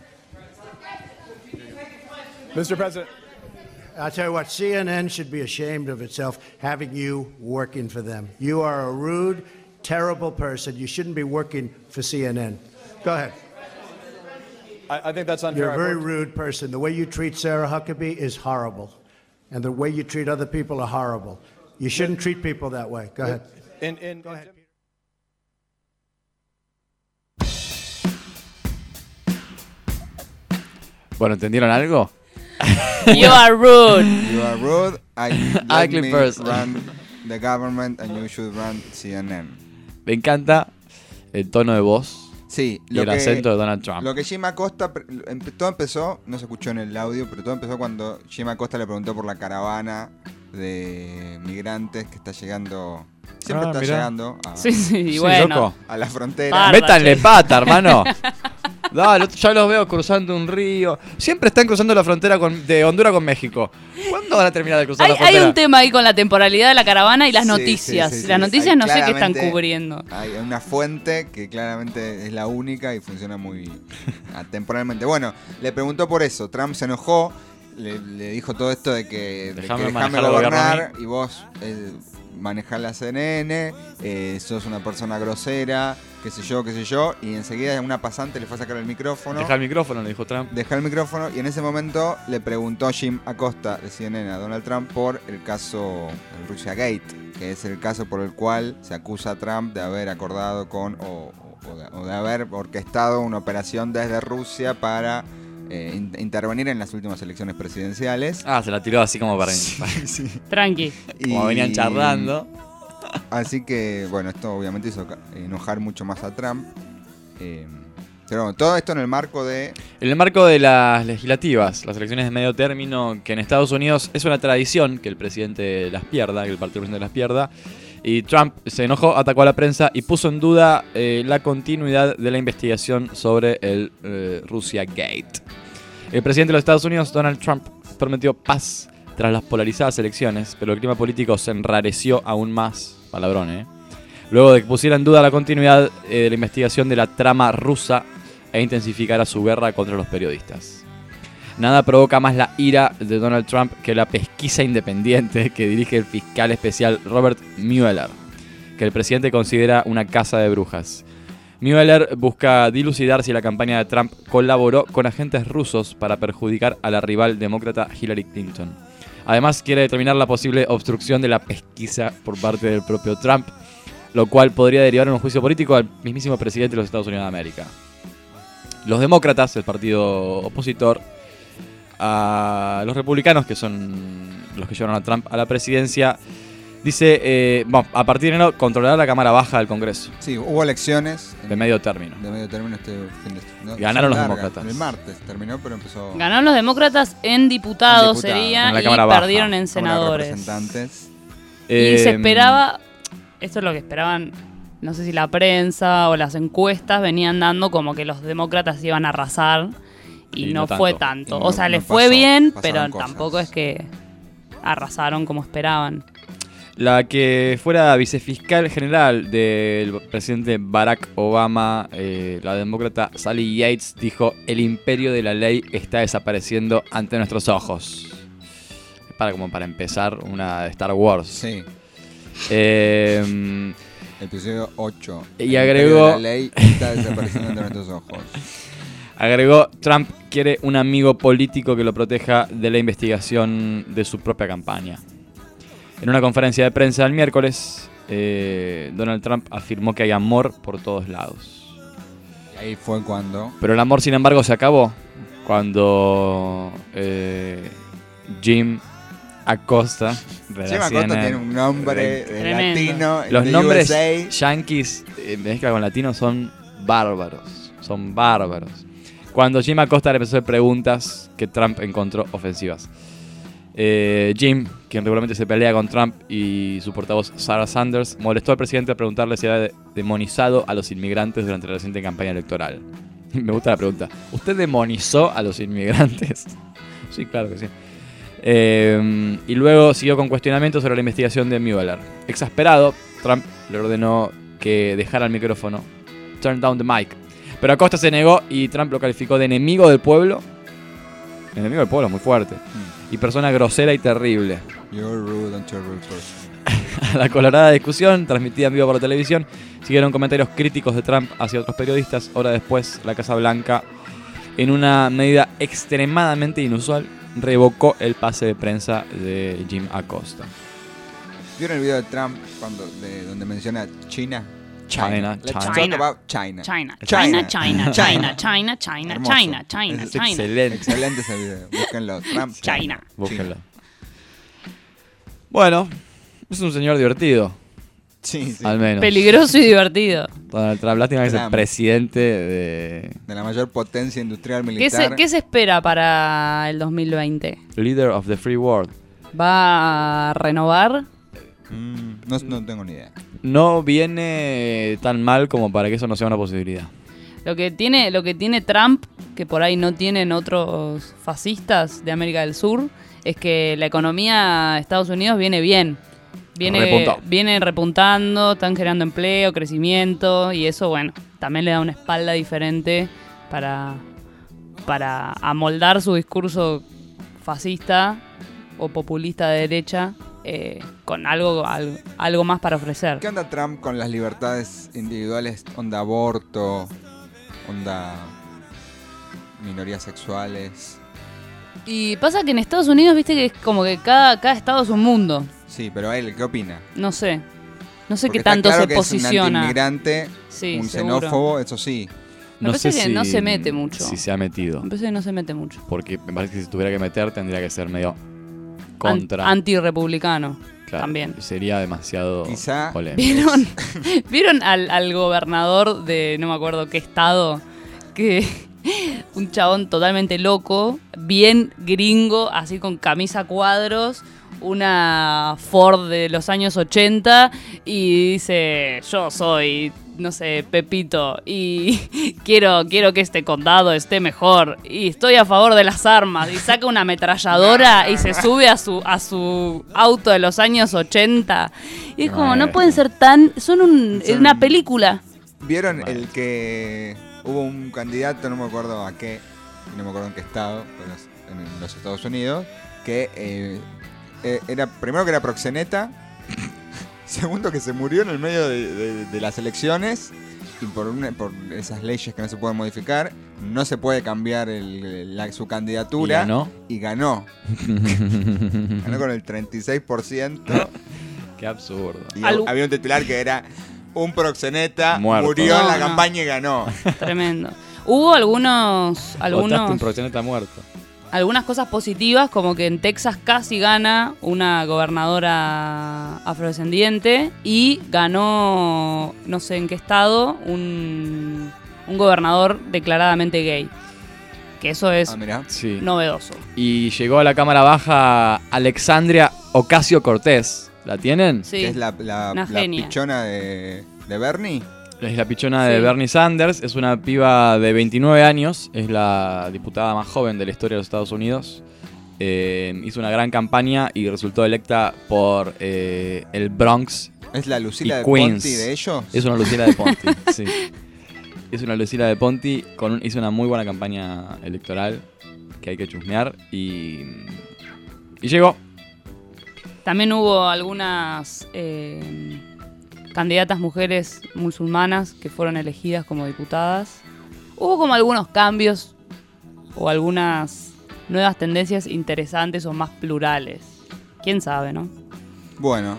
Mr. President. I'll tell you what, CNN should be ashamed of itself having you working for them. You are a rude, terrible person. You shouldn't be working for CNN. Go ahead. I think that's unfair. You're a very rude person. The way you treat Sarah Huckabee is horrible. And the way you treat other people are horrible. You shouldn't treat people that way. Go ahead. Go ahead. Bueno, ¿entendieron algo? You are rude. You are rude. Let Ugly me person. run the government and you should run CNN. Me encanta el tono de voz Sí, y el acento de Donald Trump. Lo que Jim Acosta, todo empezó, no se escuchó en el audio, pero todo empezó cuando Jim Acosta le preguntó por la caravana de migrantes que está llegando, siempre está mirá. llegando Sí, sí, Sí, bueno. loco. a la frontera. Par- Métanle pata, hermano. Dale, ya los veo cruzando un río. Siempre están cruzando la frontera de Honduras con México. ¿Cuándo van a terminar de cruzar la Hay frontera? un tema ahí con la temporalidad de la caravana y las Sí, noticias. sí, sí, Las sí. noticias Hay no sé qué están claramente- cubriendo. Hay una fuente que claramente es la única y funciona muy temporalmente. Bueno, le preguntó por eso. Trump se enojó, le dijo todo esto de que Dejame dejame manejar el gobernar gobierno y vos manejás la CNN, sos una persona grosera, qué sé yo. Y enseguida una pasante le fue a sacar el micrófono. Deja el micrófono, le dijo Trump. Deja el micrófono y en ese momento le preguntó Jim Acosta de CNN a Donald Trump por el caso del Russia Gate, que es el caso por el cual se acusa a Trump de haber acordado con o de haber orquestado una operación desde Rusia para intervenir en las últimas elecciones presidenciales. Ah, se la tiró así como para... Tranqui. Como venían charlando. Así que, bueno, esto obviamente hizo enojar mucho más a Trump. Pero bueno, todo esto en el marco de... En el marco de las legislativas, las elecciones de medio término, que en Estados Unidos es una tradición que el presidente las pierda, que el partido presidente las pierda. Y Trump se enojó, atacó a la prensa y puso en duda la continuidad de la investigación sobre el Russia Gate. El presidente de los Estados Unidos, Donald Trump, prometió paz tras las polarizadas elecciones, pero el clima político se enrareció aún más, palabrón, luego de que pusiera en duda la continuidad de la investigación de la trama rusa e intensificara su guerra contra los periodistas. Nada provoca más la ira de Donald Trump que la pesquisa independiente que dirige el fiscal especial Robert Mueller, que el presidente considera una caza de brujas. Mueller busca dilucidar si la campaña de Trump colaboró con agentes rusos para perjudicar a la rival demócrata Hillary Clinton. Además, quiere determinar la posible obstrucción de la pesquisa por parte del propio Trump, lo cual podría derivar en un juicio político al mismísimo presidente de los Estados Unidos de América. Los demócratas, el partido opositor, a los republicanos, que son los que llevaron a Trump a la presidencia, dice, a partir de enero controlará la Cámara Baja del Congreso. Sí, hubo elecciones de medio término. De medio término este fin de semana. Ganaron los demócratas. El martes terminó, pero empezó... Ganaron los demócratas en diputados, sería, en la y Cámara Baja, perdieron en senadores. Representantes. Y se esperaba, esto es lo que esperaban, no sé si la prensa o las encuestas venían dando como que los demócratas iban a arrasar y no fue tanto. Y O sea, no les fue pasó, bien, pasaron pero cosas. tampoco es que arrasaron como esperaban. La que fuera vicefiscal general del presidente Barack Obama, la demócrata Sally Yates, dijo: el imperio de la ley está desapareciendo ante nuestros ojos. Para empezar una de Star Wars. Sí. Episodio 8. Y agregó... La ley está desapareciendo ante nuestros ojos. Agregó: Trump quiere un amigo político que lo proteja de la investigación de su propia campaña. En una conferencia de prensa el miércoles, Donald Trump afirmó que hay amor por todos lados. Y ahí fue cuando... Pero el amor, sin embargo, se acabó cuando Jim Acosta, de Jim la Acosta CNN, tiene un nombre Tremendo. latino. Los de nombres USA. yanquis mezcla con latinos son bárbaros. Son bárbaros. Cuando Jim Acosta le empezó a hacer preguntas que Trump encontró ofensivas. Jim, quien regularmente se pelea con Trump, y su portavoz Sarah Sanders, molestó al presidente al preguntarle si había demonizado a los inmigrantes durante la reciente campaña electoral. Me gusta la pregunta. ¿Usted demonizó a los inmigrantes? Sí, claro que sí. Y luego siguió con cuestionamientos sobre la investigación de Mueller. Exasperado, Trump le ordenó que dejara el micrófono. Turn down the mic. Pero Acosta se negó y Trump lo calificó de enemigo del pueblo. Enemigo del pueblo, muy fuerte. Y persona grosera y terrible. You're rude and terrible person. A la colorada discusión, transmitida en vivo por la televisión, siguieron comentarios críticos de Trump hacia otros periodistas. Hora después, la Casa Blanca, en una medida extremadamente inusual, revocó el pase de prensa de Jim Acosta. ¿Vieron el video de Trump donde menciona China? China. Let's China. talk about China. China, China. China, China, China, China, China, Hermoso. China, China, Es China. excelente. Excelente ese video. Búsquenlo. Trump, China. Búsquenlo. Bueno, es un señor divertido, Sí, sí. al menos. Peligroso y divertido. Donald Trump, lástima que es el Trump. presidente de... De la mayor potencia industrial ¿Qué militar. se espera para el 2020? Leader of the Free World. ¿Va a renovar? No tengo ni idea. No viene tan mal como para que eso no sea una posibilidad. Lo que tiene Trump, que por ahí no tienen otros fascistas de América del Sur, es que la economía de Estados Unidos viene bien. Viene repuntando, están generando empleo, crecimiento, y eso, bueno, también le da una espalda diferente para amoldar su discurso fascista o populista de derecha con algo más para ofrecer. ¿Qué onda Trump con las libertades individuales, onda aborto, onda minorías sexuales? Y pasa que en Estados Unidos, viste que es como que cada estado es un mundo. Sí, pero él, ¿qué opina? No sé Porque qué tanto está claro se que posiciona. Es un antiinmigrante, Sí, un seguro. xenófobo, eso sí. Me parece que no se mete mucho. Si se ha metido. Me parece que no se mete mucho. Porque me parece que si tuviera que meter tendría que ser medio contra. Antirrepublicano. Claro, También. sería demasiado Quizá- polémico. ¿Vieron al gobernador de no me acuerdo qué estado? Que un chabón totalmente loco, bien gringo, así con camisa a cuadros, una Ford de los años 80 y dice, yo soy, no sé, Pepito y quiero que este condado esté mejor y estoy a favor de las armas, y saca una ametralladora y se sube a su auto de los años 80 y es como, no pueden ser tan, son una película. ¿Vieron el que hubo un candidato, no me acuerdo a qué, no me acuerdo en qué estado, pero en los Estados Unidos, que era, primero que era proxeneta, segundo que se murió en el medio de las elecciones, y por esas leyes que no se pueden modificar, no se puede cambiar su candidatura. ¿Y ganó? Y ganó. Ganó con el 36%. Qué absurdo. Y había un titular que era: un proxeneta Muerto. murió en la No. campaña y ganó. Tremendo. Hubo Votaste un proxeneta muerto. algunas cosas positivas, como que en Texas casi gana una gobernadora afrodescendiente y ganó, no sé en qué estado, un gobernador declaradamente gay. Que eso es Sí. novedoso. Y llegó a la Cámara Baja Alexandria Ocasio-Cortez. ¿La tienen? Sí, Que es la una genia. pichona de Bernie. Es la pichona de Sí. Bernie Sanders. Es una piba de 29 años. Es la diputada más joven de la historia de los Estados Unidos. Hizo una gran campaña y resultó electa por el Bronx. ¿Es la Lucila y de Queens. Ponti de ellos? Es una Lucila de Ponti, sí. Es una Lucila de Ponti. Hizo una muy buena campaña electoral que hay que chusmear. Y llegó. También hubo algunas candidatas mujeres musulmanas que fueron elegidas como diputadas. Hubo como algunos cambios o algunas nuevas tendencias interesantes o más plurales. ¿Quién sabe, no? Bueno,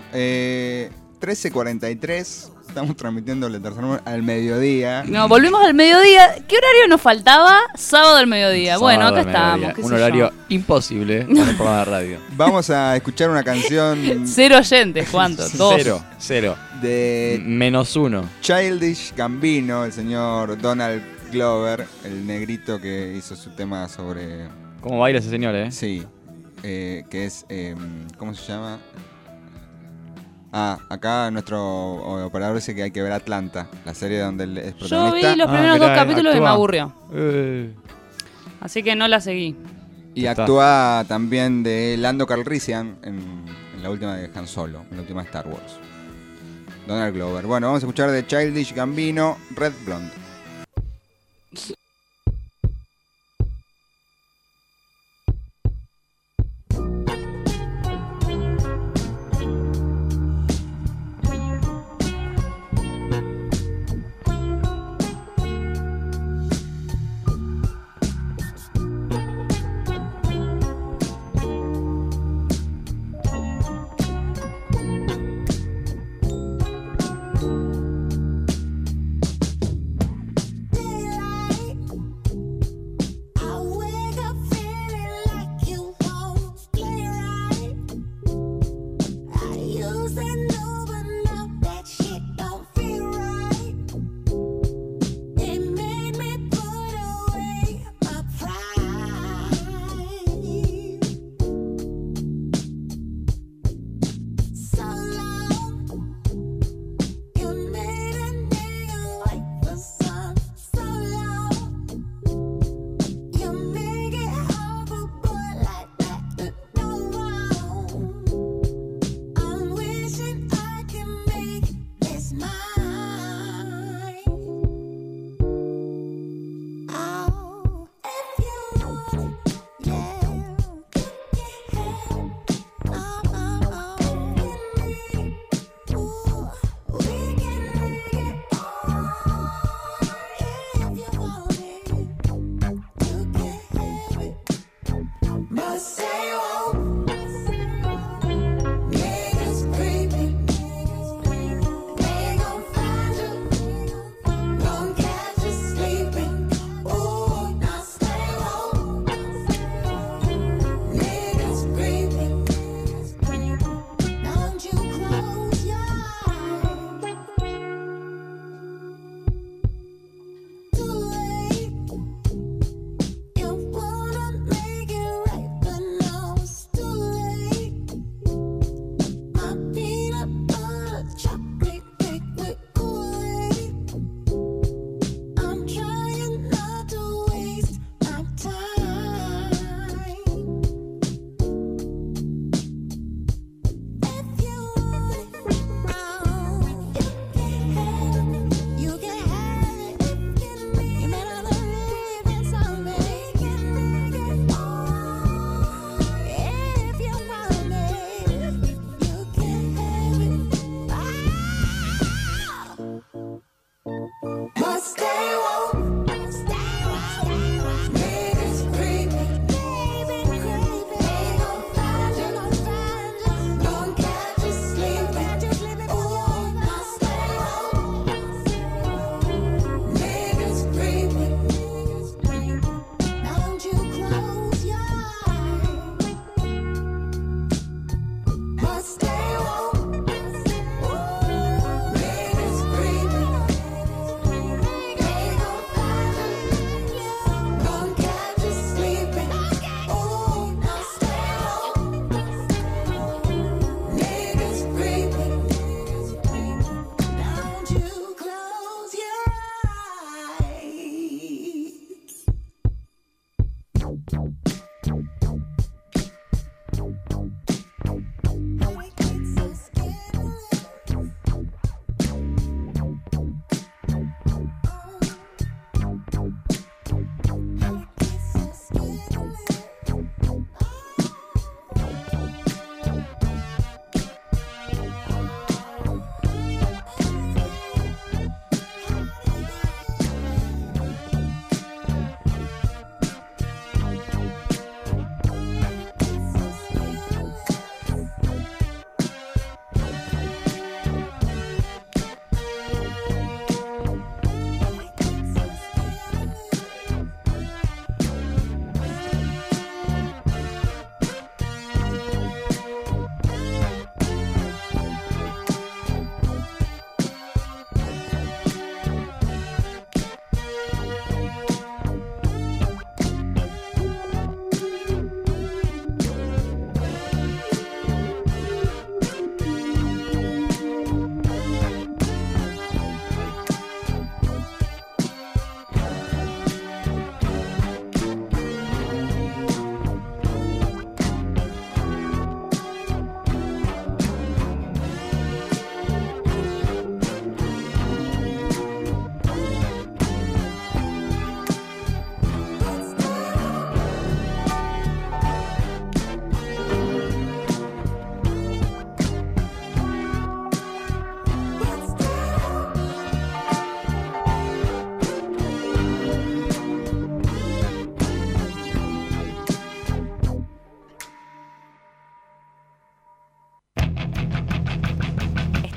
13:43. Estamos transmitiendo el tercer número al mediodía. No, volvimos al mediodía. ¿Qué horario nos faltaba? Sábado al mediodía. Bueno, acá Sábado al mediodía. estamos. qué Un sé horario yo. imposible para un programa de radio. Vamos a escuchar una canción 0 oyentes, ¿cuánto? 2. Cero. de -1. Childish Gambino, el señor Donald Glover, el negrito que hizo su tema sobre... ¿Cómo baila ese señor, Sí, que es... ¿cómo se llama? Acá nuestro operador dice que hay que ver Atlanta, la serie donde él es Yo vi protagonista. los primeros mirá, dos capítulos y me actúa. aburrió. Así que no la seguí. Y Está. actúa también de Lando Calrissian en la última de Han Solo, en la última de Star Wars. Donald Glover. Bueno, vamos a escuchar de Childish Gambino, Red Blonde.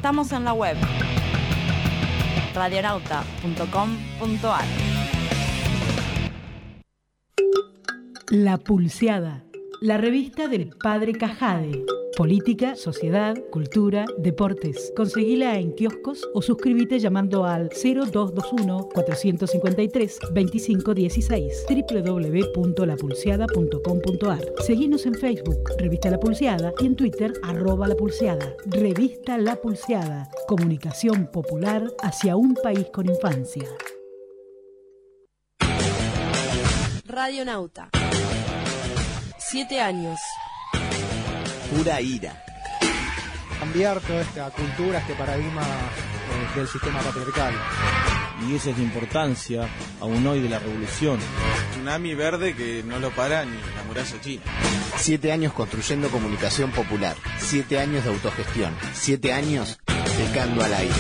Estamos en la web radionauta.com.ar. La Pulseada, la revista del Padre Cajade. Política, sociedad, cultura, deportes. Conseguila en kioscos o suscríbete llamando al 0221-453-2516 www.lapulseada.com.ar. Seguinos en Facebook, Revista La Pulseada, y en Twitter, @lapulseada. Revista La Pulseada. Comunicación popular hacia un país con infancia. Radionauta. 7 años. Pura ira. Cambiar toda esta cultura, este paradigma del sistema patriarcal. Y esa es la importancia, aún hoy, de la revolución. Tsunami verde que no lo para ni la muralla china. 7 años construyendo comunicación popular. 7 años de autogestión. 7 años pecando al aire.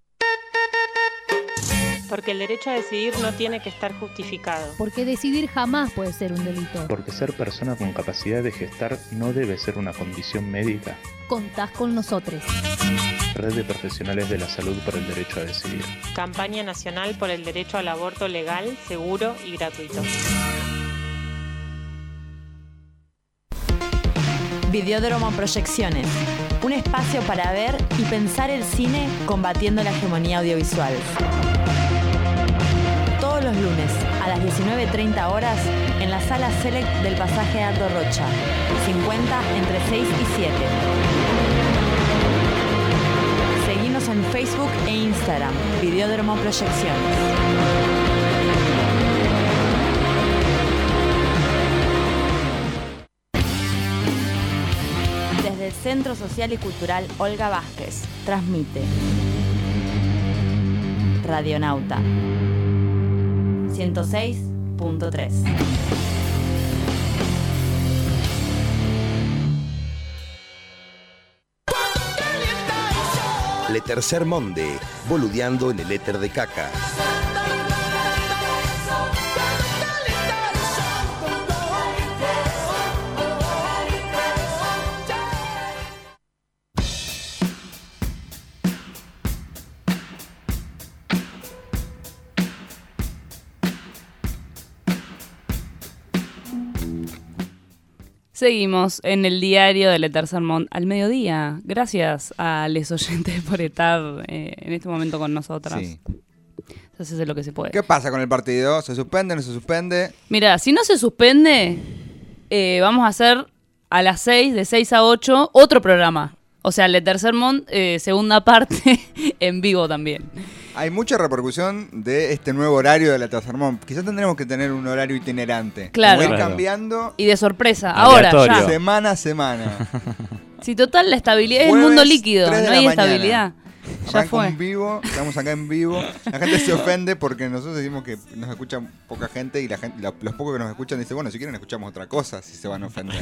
Porque el derecho a decidir no tiene que estar justificado. Porque decidir jamás puede ser un delito. Porque ser persona con capacidad de gestar no debe ser una condición médica. Contás con nosotros. Red de Profesionales de la Salud por el Derecho a Decidir. Campaña nacional por el derecho al aborto legal, seguro y gratuito. Videódromo Proyecciones. Un espacio para ver y pensar el cine combatiendo la hegemonía audiovisual. Todos los lunes a las 19:30 horas en la sala Select del pasaje Aldo Rocha, 50 entre 6 y 7. Seguinos en Facebook e Instagram, Videódromo Proyecciones. Desde el Centro Social y Cultural Olga Vázquez, transmite Radionauta 106.3. Le Tercer Monde, boludeando en el éter de caca. Seguimos en el diario de Le Tercer Monde al mediodía. Gracias a les oyentes por estar en este momento con nosotras. Sí. Se hace lo que se puede. ¿Qué pasa con el partido? ¿Se suspende? ¿No se suspende? Mira, si no se suspende, vamos a hacer a las 6, de 6 a 8, otro programa. O sea, Le Tercer Monde, segunda parte, en vivo también. Hay mucha repercusión de este nuevo horario de La Tercer Monde. Quizás tendremos que tener un horario itinerante. Claro. Como ir cambiando. Y de sorpresa. Ahora, ya. Semana a semana. Si total, la estabilidad es Jueves, el mundo líquido. 3 de no la hay mañana. estabilidad. Ya fue. En vivo, estamos acá en vivo. La gente se ofende porque nosotros decimos que nos escucha poca gente y la gente, los pocos que nos escuchan dicen, bueno, si quieren escuchamos otra cosa, si se van a ofender.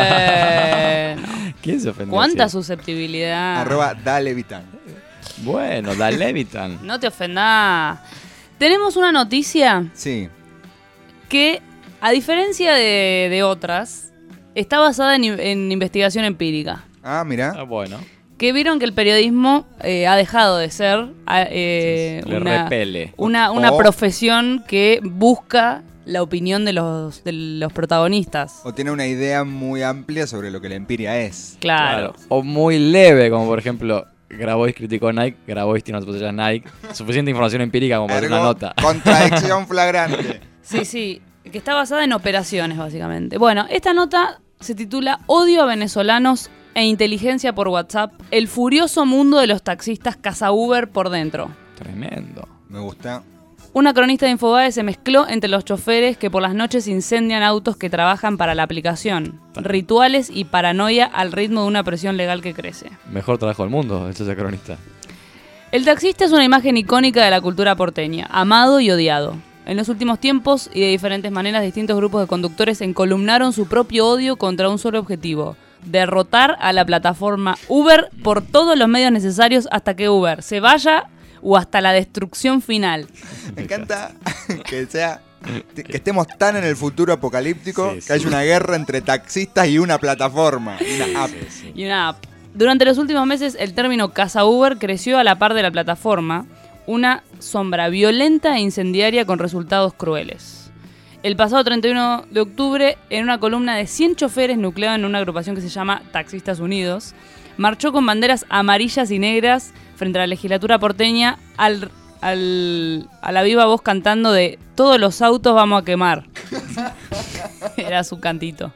Bueno. ¿Quién se ofende? ¿Cuánta susceptibilidad? @Dalevitan. Bueno, Dalevitan. No te ofendás. Tenemos una noticia. Sí. Que, a diferencia de otras, está basada en investigación empírica. Ah, mira. Ah, bueno. Que vieron que el periodismo ha dejado de ser Le repele. una profesión que busca la opinión de los protagonistas. O tiene una idea muy amplia sobre lo que la empiria es. Claro. O muy leve, como por ejemplo, Grabois criticó Nike, Grabois tiene unas botellas Nike. Suficiente información empírica como para hacer una nota. Contradicción flagrante. Sí, que está basada en operaciones, básicamente. Bueno, esta nota se titula Odio a venezolanos e inteligencia por WhatsApp, el furioso mundo de los taxistas caza Uber por dentro. Tremendo. Me gusta. Una cronista de Infobae se mezcló entre los choferes que por las noches incendian autos que trabajan para la aplicación. Rituales y paranoia al ritmo de una presión legal que crece. Mejor trabajo del mundo, eso es el cronista. El taxista es una imagen icónica de la cultura porteña, amado y odiado. En los últimos tiempos y de diferentes maneras, distintos grupos de conductores encolumnaron su propio odio contra un solo objetivo: derrotar a la plataforma Uber por todos los medios necesarios hasta que Uber se vaya o hasta la destrucción final. Me encanta que estemos tan en el futuro apocalíptico que haya una guerra entre taxistas y una plataforma, una app. Y una app. Durante los últimos meses, el término Casa Uber creció a la par de la plataforma, una sombra violenta e incendiaria con resultados crueles. El pasado 31 de octubre, en una columna de 100 choferes nucleada en una agrupación que se llama Taxistas Unidos, marchó con banderas amarillas y negras frente a la legislatura porteña a la viva voz cantando de "Todos los autos vamos a quemar". Era su cantito.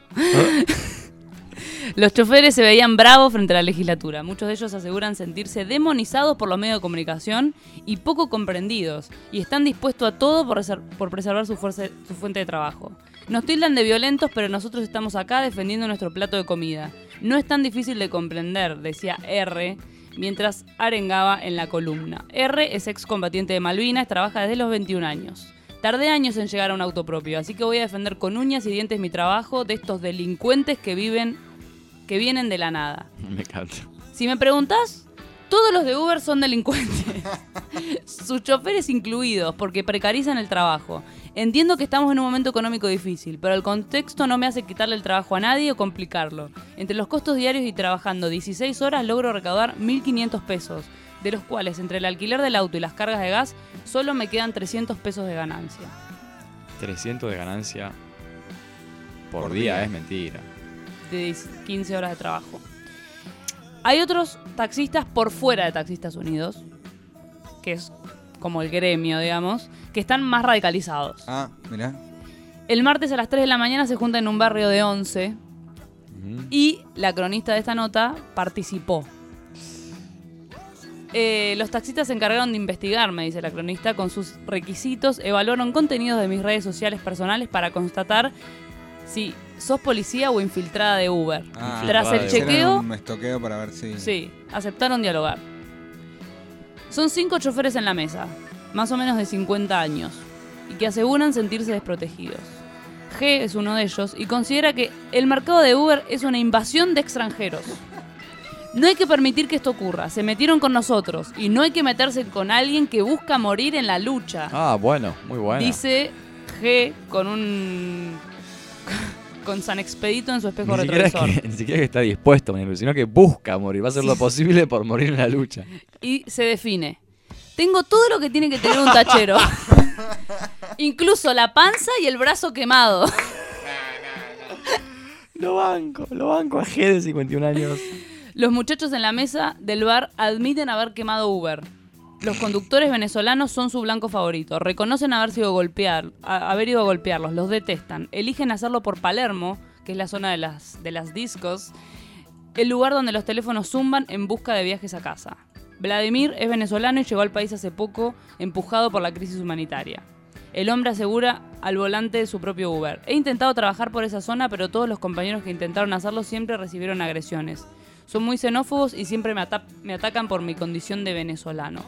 Los choferes se veían bravos frente a la legislatura. Muchos de ellos aseguran sentirse demonizados por los medios de comunicación y poco comprendidos, y están dispuestos a todo por preservar su fuente de trabajo. Nos tildan de violentos, pero nosotros estamos acá defendiendo nuestro plato de comida. No es tan difícil de comprender, decía R, mientras arengaba en la columna. R es excombatiente de Malvinas, trabaja desde los 21 años. Tardé años en llegar a un auto propio, así que voy a defender con uñas y dientes mi trabajo de estos delincuentes que vienen de la nada. Me encanta. Si me preguntás, todos los de Uber son delincuentes. Sus choferes incluidos, porque precarizan el trabajo. Entiendo que estamos en un momento económico difícil, pero el contexto no me hace quitarle el trabajo a nadie o complicarlo. Entre los costos diarios y trabajando 16 horas logro recaudar 1.500 pesos, de los cuales entre el alquiler del auto y las cargas de gas solo me quedan 300 pesos de ganancia. 300 de ganancia por día es mentira. De 15 horas de trabajo. Hay otros taxistas por fuera de Taxistas Unidos, que es como el gremio, digamos, que están más radicalizados. Ah, mirá. El martes a las 3 de la mañana se juntan en un barrio de 11 y la cronista de esta nota participó. Los taxistas se encargaron de investigarme, dice la cronista, con sus requisitos, evaluaron contenidos de mis redes sociales personales para constatar si sos policía o infiltrada de Uber. Tras el chequeo, un estoqueo para ver si... Sí, aceptaron dialogar. Son 5 choferes en la mesa, más o menos de 50 años, y que aseguran sentirse desprotegidos. G es uno de ellos y considera que el mercado de Uber es una invasión de extranjeros. No hay que permitir que esto ocurra, se metieron con nosotros y no hay que meterse con alguien que busca morir en la lucha. Ah, bueno, muy bueno. Dice G con San Expedito en su espejo retrovisor. Ni siquiera que está dispuesto a morir, sino que busca morir, va a hacer lo posible por morir en la lucha. Y se define: tengo todo lo que tiene que tener un tachero. Incluso la panza y el brazo quemado. Lo banco a G de 51 años. Los muchachos en la mesa del bar admiten haber quemado Uber. Los conductores venezolanos son su blanco favorito. Reconocen haber ido a golpearlos. Los detestan. Eligen hacerlo por Palermo, que es la zona de las discos, el lugar donde los teléfonos zumban en busca de viajes a casa. Vladimir es venezolano y llegó al país hace poco, empujado por la crisis humanitaria. El hombre asegura al volante de su propio Uber: he intentado trabajar por esa zona, pero todos los compañeros que intentaron hacerlo siempre recibieron agresiones. Son muy xenófobos y siempre me atacan por mi condición de venezolano.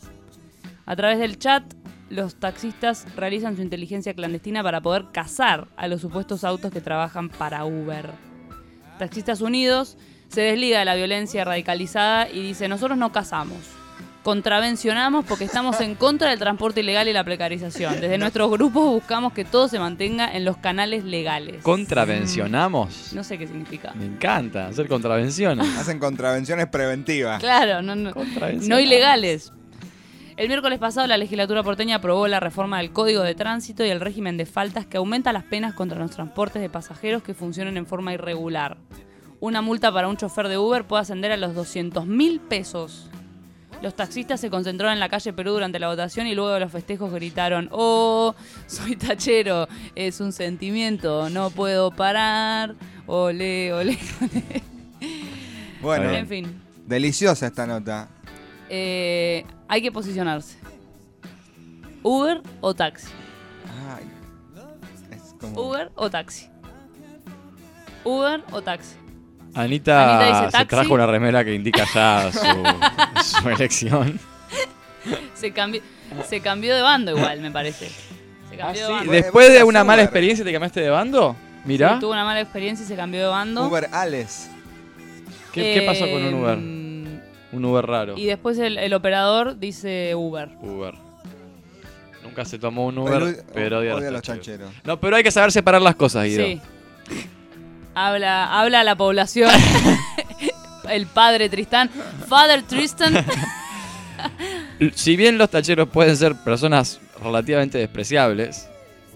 A través del chat, los taxistas realizan su inteligencia clandestina para poder cazar a los supuestos autos que trabajan para Uber. Taxistas Unidos se desliga de la violencia radicalizada y dice: nosotros no cazamos, contravencionamos porque estamos en contra del transporte ilegal y la precarización. Desde nuestros grupos buscamos que todo se mantenga en los canales legales. ¿Contravencionamos? No sé qué significa. Me encanta hacer contravenciones. Hacen contravenciones preventivas. Claro, no ilegales. El miércoles pasado la legislatura porteña aprobó la reforma del Código de Tránsito y el régimen de faltas que aumenta las penas contra los transportes de pasajeros que funcionen en forma irregular. Una multa para un chofer de Uber puede ascender a los 200.000 pesos. Los taxistas se concentraron en la calle Perú durante la votación y luego de los festejos gritaron: ¡oh, soy tachero! Es un sentimiento, no puedo parar. Olé, olé, olé. Bueno, en fin. Deliciosa esta nota. Hay que posicionarse. ¿Uber o taxi? Ay, es como... ¿Uber o taxi? ¿Uber o taxi? Anita dice se taxi. trajo una remera que indica ya su elección. Se cambió de bando igual, me parece. Se cambió de bando. ¿Después de una mala experiencia te cambiaste de bando? Mirá. Sí, tuvo una mala experiencia y se cambió de bando. Uber Ales. ¿Qué pasó con un Uber? Un Uber raro. Y después el operador dice Uber. Nunca se tomó un Uber, pero odia a los los tacheros. No, pero hay que saber separar las cosas, Guido. Sí. Habla a la población. el padre Tristán. Father Tristan. Si bien los tacheros pueden ser personas relativamente despreciables,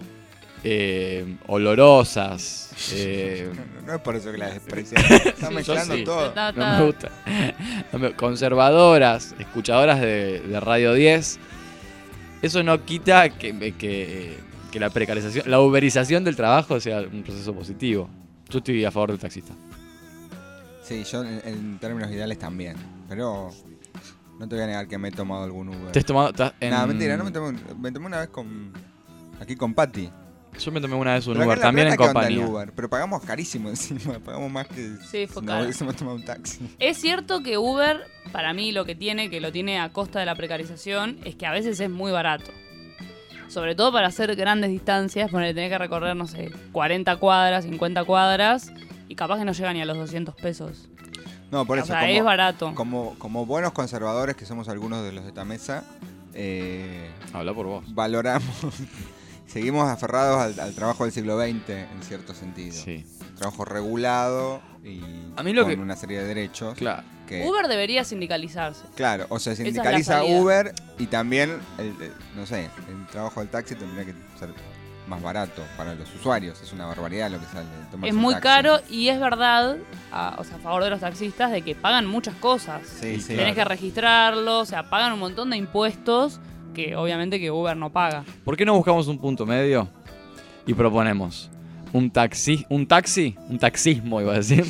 olorosas, no es por eso que las desprecian. Están mezclando todo. No me gusta. Conservadoras, escuchadoras de Radio 10. Eso no quita que la precarización, la uberización del trabajo sea un proceso positivo. Yo estoy a favor del taxista. Sí, yo en términos ideales también. Pero no te voy a negar que me he tomado algún Uber. ¿Te has tomado? No, mentira, no me tomé una vez aquí con Patti. Yo me tomé una vez un pero Uber, también en compañía. Uber, pero pagamos carísimo encima, pagamos más que sí, fue si caro. no hubiésemos tomado un taxi. Es cierto que Uber, para mí lo que lo tiene a costa de la precarización, es que a veces es muy barato. Sobre todo para hacer grandes distancias, tenés que recorrer, no sé, 40 cuadras, 50 cuadras, y capaz que no llega ni a los 200 pesos. No, por eso. O sea, es barato. Como buenos conservadores que somos algunos de los de esta mesa, habla por vos. Valoramos... Seguimos aferrados al trabajo del siglo XX, en cierto sentido. Sí. Trabajo regulado y a mí con una serie de derechos. Claro. Uber debería sindicalizarse. Claro, o sea, sindicaliza Uber y también, el trabajo del taxi tendría que ser más barato para los usuarios. Es una barbaridad lo que sale. Es muy caro y es verdad, a favor de los taxistas, de que pagan muchas cosas. Sí, Tenés que registrarlo, o sea, pagan un montón de impuestos que obviamente que Uber no paga. ¿Por qué no buscamos un punto medio y proponemos un taxismo, iba a decir,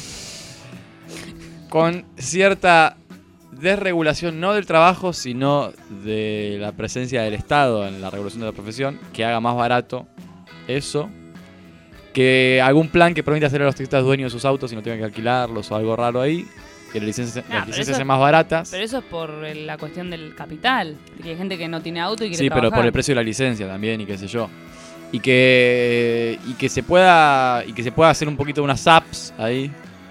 con cierta desregulación, no del trabajo, sino de la presencia del Estado en la regulación de la profesión, que haga más barato eso, que algún plan que permita hacer a los taxistas dueños de sus autos y no tengan que alquilarlos o algo raro ahí, que las licencias sean más baratas. Pero eso es por la cuestión del capital, que hay gente que no tiene auto y quiere sí, trabajar. pero por el precio de la licencia también y qué sé yo. Y que se pueda hacer un poquito de unas apps ahí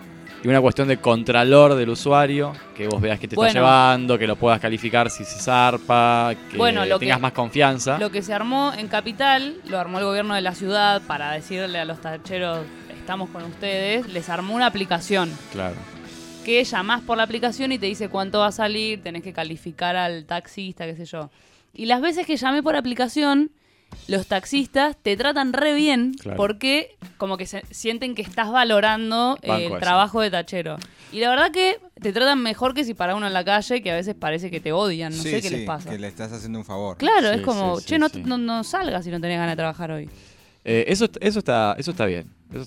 y una cuestión de contralor del usuario, que vos veas que te está llevando, que lo puedas calificar si se zarpa, que tengas más confianza. Lo que se armó en Capital, lo armó el gobierno de la ciudad para decirle a los tacheros, estamos con ustedes, les armó una aplicación. Claro. Que llamás por la aplicación y te dice cuánto va a salir, tenés que calificar al taxista, qué sé yo. Y las veces que llamé por aplicación, los taxistas te tratan re bien, claro, porque como que sienten que estás valorando el trabajo de tachero. Y la verdad que te tratan mejor que si para uno en la calle, que a veces parece que te odian, no sé qué les pasa. Que le estás haciendo un favor. Claro, es como, no salgas si no tenés ganas de trabajar hoy. Eso está bien,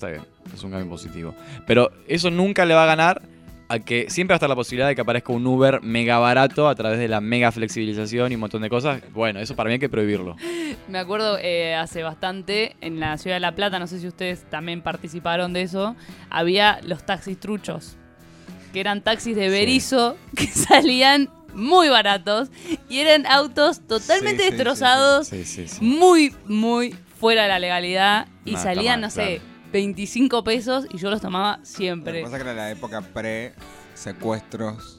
es un cambio positivo. Pero eso nunca le va a ganar a que siempre va a estar la posibilidad de que aparezca un Uber mega barato a través de la mega flexibilización y un montón de cosas. Bueno, eso para mí hay que prohibirlo. Me acuerdo hace bastante en la ciudad de La Plata, no sé si ustedes también participaron de eso, había los taxis truchos, que eran taxis de Berizo que salían muy baratos y eran autos totalmente destrozados, muy, muy fuera de la legalidad y salían, no sé, 25 pesos y yo los tomaba siempre. Lo que pasa es que era la época pre-secuestros.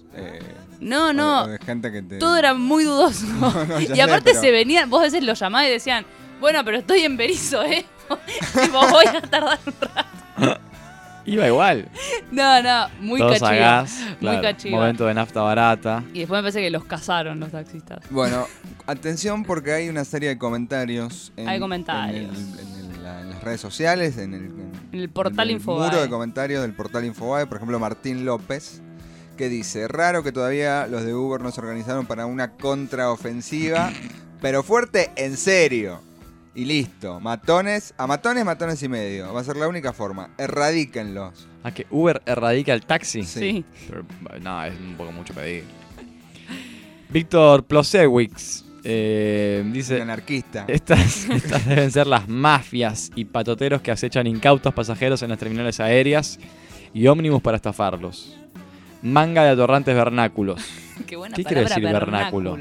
No, o de gente que todo era muy dudoso. Y aparte se venían, vos a veces los llamabas y decían, bueno, pero estoy en Berizo, y vos voy a tardar un rato. Iba igual. No, muy cachiva. Claro, muy cachiva. Momento de nafta barata. Y después me parece que los cazaron los taxistas. Bueno, atención porque hay una serie de comentarios. Hay comentarios. En las redes sociales, en el portal Infobae. Muro de comentarios del portal Infobae, por ejemplo, Martín López, que dice, raro que todavía los de Uber no se organizaron para una contraofensiva, pero fuerte en serio. Y listo, matones y medio. Va a ser la única forma. Erradíquenlos. ¿A que Uber erradica el taxi? Sí. Pero, no, es un poco mucho pedir. Víctor Plosewicz dice... anarquista. Estas deben ser las mafias y patoteros que acechan incautos pasajeros en las terminales aéreas y ómnibus para estafarlos. Manga de atorrantes vernáculos. Qué buena ¿Qué palabra, quiere decir vernáculo?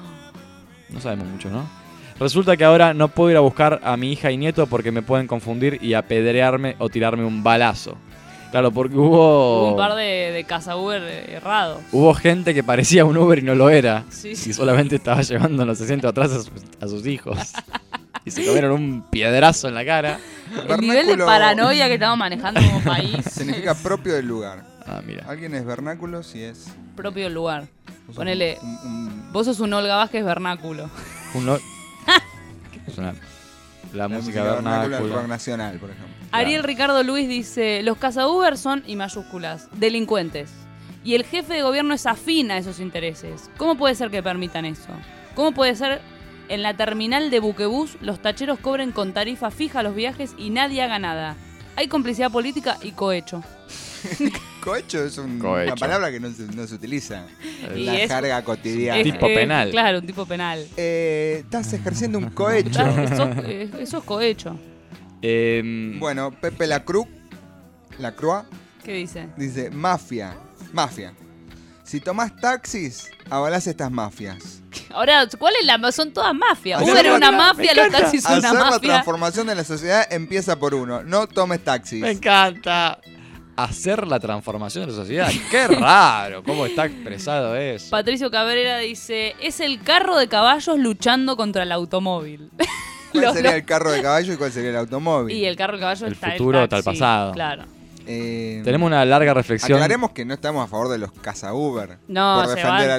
No sabemos mucho, ¿no? Resulta que ahora no puedo ir a buscar a mi hija y nieto porque me pueden confundir y apedrearme o tirarme un balazo. Claro, porque hubo un par de casa Uber errados. Hubo gente que parecía un Uber y no lo era. Sí. Y solamente estaba llevando los asientos atrás a sus hijos. Y se comieron un piedrazo en la cara. El nivel de paranoia que estamos manejando como país. Significa propio del lugar. Ah, mira. Alguien es vernáculo si es... Propio lugar. Vos sos Ponele, vos sos un Olga Vázquez vernáculo. ¿Qué es la música vernácula? El rock nacional, por ejemplo. Ariel Ricardo Luis dice, los caza-Uber son, y mayúsculas, delincuentes. Y el jefe de gobierno es afín a esos intereses. ¿Cómo puede ser que permitan eso? ¿Cómo puede ser en la terminal de buquebús los tacheros cobren con tarifa fija los viajes y nadie haga nada? Hay complicidad política y cohecho. Cohecho es una palabra que no se utiliza en la carga cotidiana. Un tipo penal. Claro, un tipo penal. Estás ejerciendo un cohecho. Eso es cohecho. Bueno, Pepe Lacroix. ¿Qué dice? Dice, mafia. Si tomás taxis, avalás estas mafias. Ahora, ¿cuál es la? Son todas mafias. Uber es una mafia, los taxis son una mafia. Hacer la transformación de la sociedad empieza por uno. No tomes taxis. Me encanta. Hacer la transformación de la sociedad. Qué raro. ¿Cómo está expresado eso? Patricio Cabrera dice, es el carro de caballos luchando contra el automóvil. ¿Cuál sería el carro de caballo y cuál sería el automóvil? Y el carro de caballo el está futuro, el está el taxi, pasado. Claro. Tenemos una larga reflexión. Aclaremos que no estamos a favor de los caza-Uber. No, por defender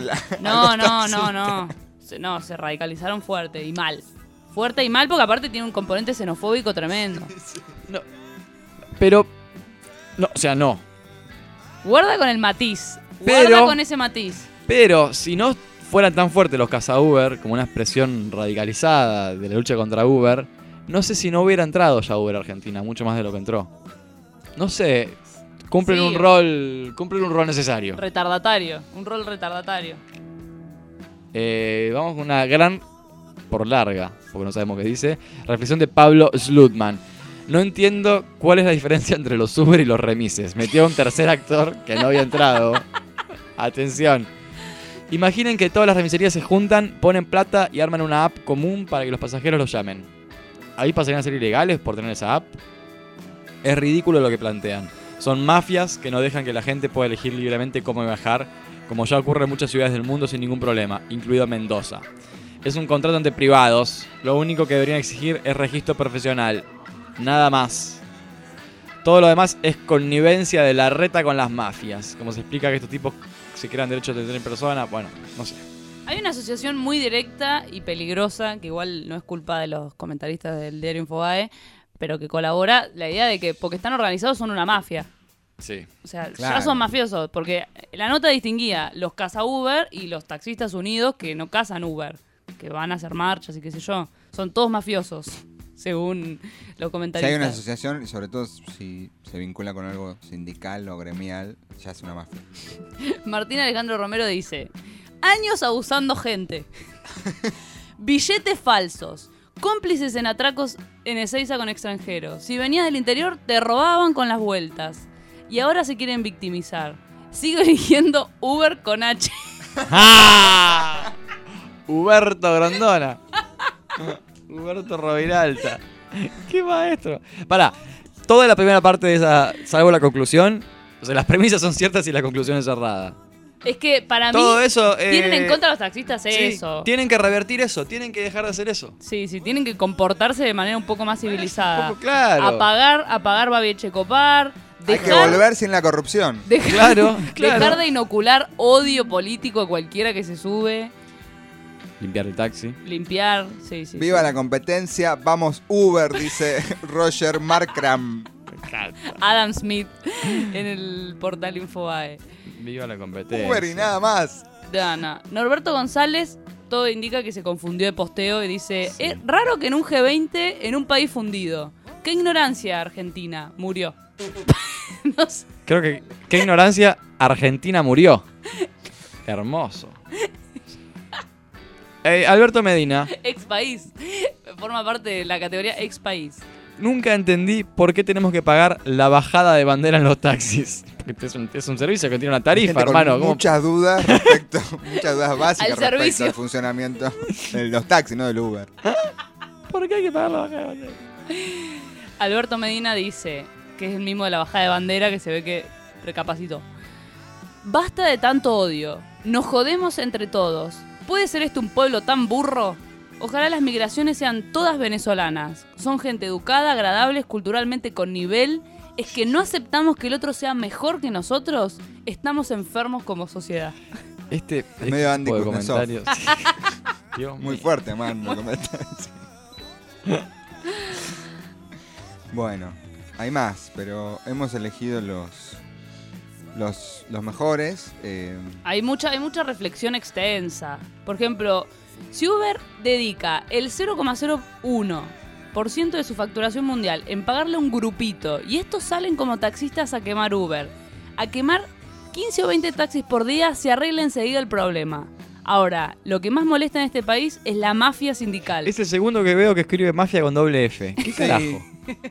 No, se radicalizaron fuerte y mal. Fuerte y mal porque aparte tiene un componente xenofóbico tremendo. Pero, no. Guarda con el matiz. Guarda con ese matiz. Pero, si no fueran tan fuertes los caza-Uber como una expresión radicalizada de la lucha contra Uber, no sé si no hubiera entrado ya Uber a Argentina, mucho más de lo que entró. No sé, cumplen un rol necesario. Retardatario, un rol retardatario. Vamos con una gran, por larga, porque no sabemos qué dice, reflexión de Pablo Slutman. No entiendo cuál es la diferencia entre los Uber y los remises. Metió a un tercer actor que no había entrado. Atención. Imaginen que todas las remiserías se juntan, ponen plata y arman una app común para que los pasajeros los llamen. ¿Ahí pasarían a ser ilegales por tener esa app? Es ridículo lo que plantean. Son mafias que no dejan que la gente pueda elegir libremente cómo viajar, como ya ocurre en muchas ciudades del mundo sin ningún problema, incluido Mendoza. Es un contrato entre privados. Lo único que deberían exigir es registro profesional. Nada más. Todo lo demás es connivencia de la reta con las mafias. Como se explica que estos tipos se crean derechos de tener personas, bueno, no sé. Hay una asociación muy directa y peligrosa, que igual no es culpa de los comentaristas del diario Infobae, pero que colabora la idea de que porque están organizados son una mafia. Sí. O sea, Claro. ya son mafiosos, porque la nota distinguía los caza-Uber y los taxistas unidos que no cazan Uber, que van a hacer marchas y qué sé yo. Son todos mafiosos, según los Si comentaristas. hay una asociación, y sobre todo si se vincula con algo sindical o gremial, ya es una mafia. Martín Alejandro Romero dice, años abusando gente, billetes falsos, cómplices en atracos en Ezeiza con extranjeros. Si venías del interior, te robaban con las vueltas. Y ahora se quieren victimizar. Sigo eligiendo Uber con H. ¡Ah! Huberto Grondona. Huberto Roviralta. ¡Qué maestro! Pará, toda la primera parte de esa, salvo la conclusión, o sea, las premisas son ciertas y la conclusión es cerrada. Es que para Todo mí eso, tienen en contra los taxistas Sí, eso. tienen que revertir eso, tienen que dejar de hacer eso. Sí, tienen que comportarse de manera un poco más civilizada. Claro. Apagar Babi Echecopar. Hay que volver sin la corrupción. Claro. Dejar de inocular odio político a cualquiera que se sube. Limpiar el taxi. Limpiar, sí. Viva la competencia, vamos Uber, dice Roger Markram. Adam Smith en el portal Infobae. Viva la competencia. Uber y nada más. No. Norberto González, todo indica que se confundió de posteo y dice, es raro que en un G20, en un país fundido. Qué ignorancia, Argentina. Murió. No sé. Creo que, qué ignorancia, Argentina murió. Hermoso. Alberto Medina. Ex país. Forma parte de la categoría ex país. Nunca entendí por qué tenemos que pagar la bajada de bandera en los taxis. Porque es un servicio que tiene una tarifa, Gente hermano. con muchas dudas respecto, muchas dudas básicas Al respecto servicio. al funcionamiento de los taxis, no del Uber. ¿Por qué hay que pagar la bajada de bandera? Alberto Medina dice, que es el mismo de la bajada de bandera, que se ve que recapacitó. Basta de tanto odio. Nos jodemos entre todos. ¿Puede ser esto un pueblo tan burro? Ojalá las migraciones sean todas venezolanas. Son gente educada, agradables, culturalmente con nivel es que no aceptamos que el otro sea mejor que nosotros, estamos enfermos como sociedad. Este medio Andy tipo de Kuznetsov. comentarios. Dios Muy mío. fuerte, man, los comentarios. Bueno, hay más, pero hemos elegido los mejores. Hay mucha reflexión extensa. Por ejemplo, si Uber dedica el 0,01% de su facturación mundial en pagarle a un grupito, y estos salen como taxistas a quemar Uber, a quemar 15 o 20 taxis por día, se arregla enseguida el problema. Ahora, lo que más molesta en este país es la mafia sindical. Es el segundo que veo que escribe mafia con doble F. ¿Qué carajo?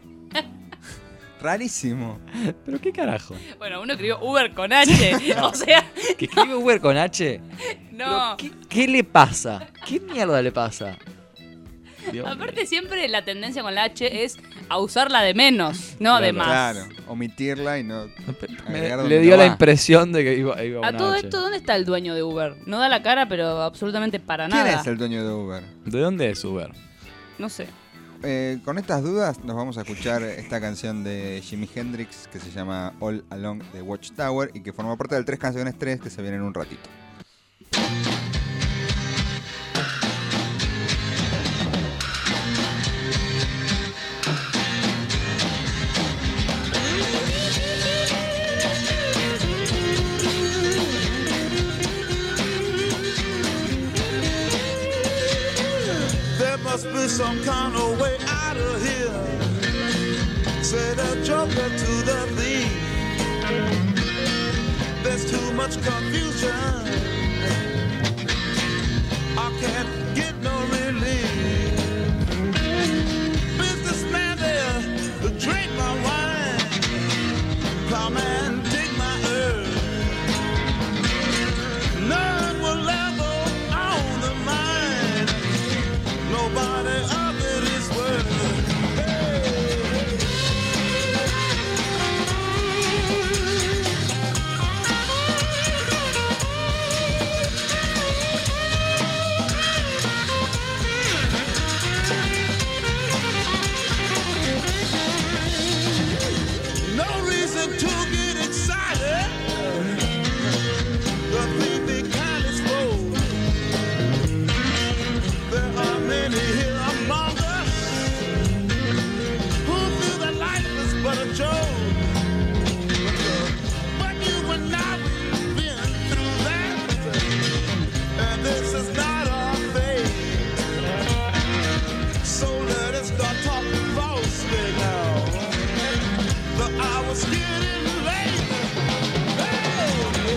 Rarísimo. ¿Pero qué carajo? Bueno, uno escribió Uber con H. O sea, ¿Que escribe Uber con H? no. ¿Qué le pasa? ¿Qué mierda le pasa? Dios Aparte, siempre la tendencia con la H es a usarla de menos, no de más. Claro, omitirla y no. Le dio la impresión de que iba A una todo H. esto, ¿dónde está el dueño de Uber? No da la cara, pero absolutamente para ¿Quién nada. es el dueño de Uber? ¿De dónde es Uber? No sé. Con estas dudas nos vamos a escuchar esta canción de Jimi Hendrix que se llama All Along the Watchtower y que forma parte del 3 canciones 3 que se viene en un ratito. There must be some kind of way out of here. Say the joker to the thief. There's too much confusion. I can't get no relief. Businessman there, drink my wine. Plowman, dig my earth. None will level on the mine. Nobody of it is worth. No reason to get excited. The thief be kind of slow. There are many here among us who feel that life is but a joke. But you and I, we've been through that, and this is not our fate. So let us start talking falsely now. The hour's getting late. Hey!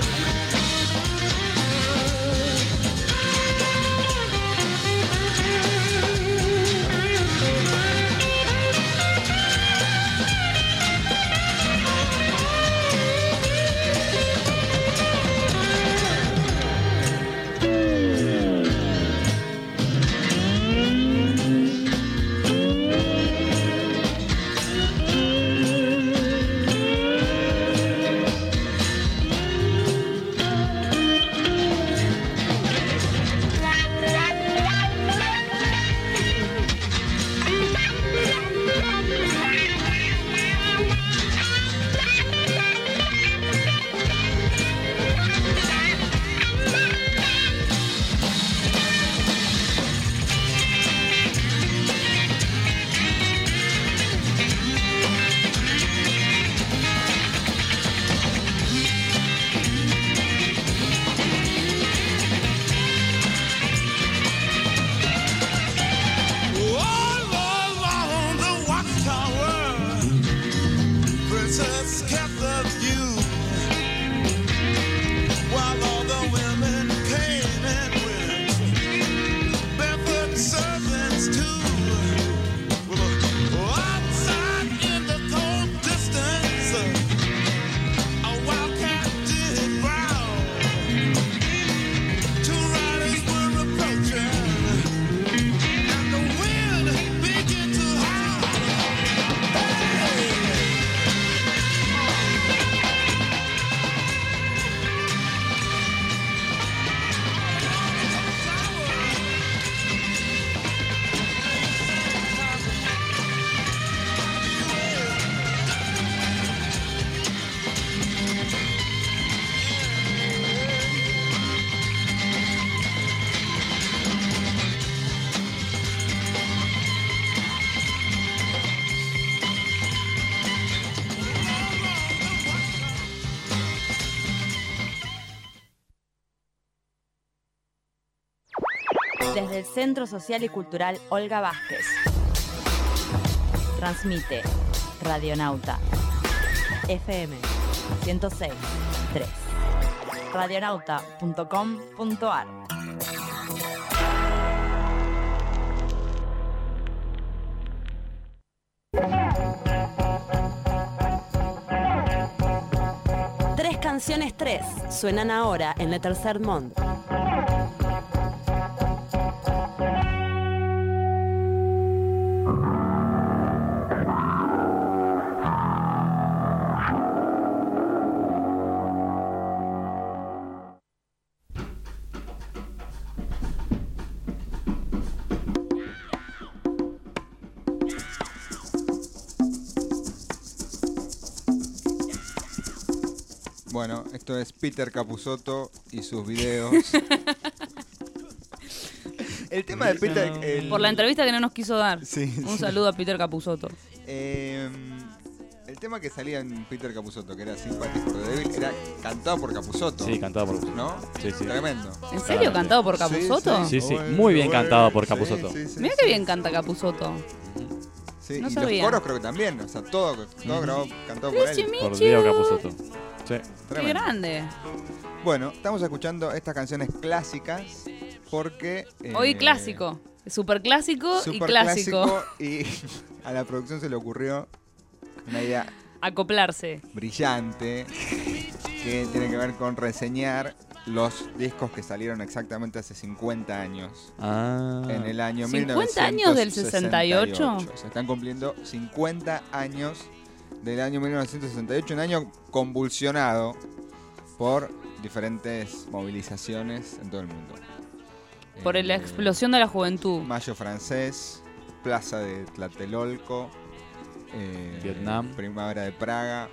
Desde el Centro Social y Cultural Olga Vázquez. Transmite Radionauta FM 106.3. Radionauta.com.ar. Tres canciones, tres suenan ahora en el Tercer Mundo. Bueno, esto es Peter Capusotto y sus videos. El tema de Peter... Por la entrevista que no nos quiso dar. Sí, Un saludo a Peter Capusotto. El tema que salía en Peter Capusotto, que era Sympathy for the Devil, era cantado por Capusotto. Sí, cantado por Capusotto. ¿No? Sí, sí. Tremendo. ¿En serio cantado por Capusotto? Sí, sí. Muy bien cantado por Capusotto. Mira qué bien canta Capusotto. Sí, No y sabía. los coros creo que también. O sea, todo grabado, cantado por él. Por Diego Capusotto. Sí. Qué grande. Bueno, estamos escuchando estas canciones clásicas porque... Hoy clásico. Súper clásico y clásico. Y a la producción se le ocurrió una idea Acoplarse. brillante que tiene que ver con reseñar los discos que salieron exactamente hace 50 años. En el año 50 años del 68. Se están cumpliendo 50 años del año 1968, un año convulsionado por diferentes movilizaciones en todo el mundo. Por la explosión de la juventud. Mayo francés, Plaza de Tlatelolco, Vietnam, Primavera de Praga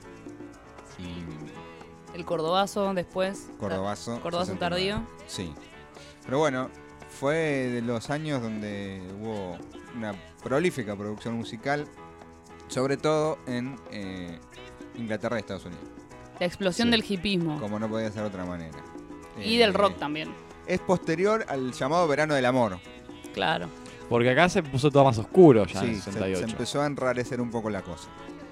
y El Cordobazo después. Cordobazo. Cordobazo 69. tardío. Sí. Pero bueno, fue de los años donde hubo una prolífica producción musical, sobre todo en Inglaterra y Estados Unidos. La explosión del hipismo. Como no podía ser de otra manera. Y del rock también. Es posterior al llamado Verano del Amor. Claro. Porque acá se puso todo más oscuro ya en Sí, el 68. se empezó a enrarecer un poco la cosa.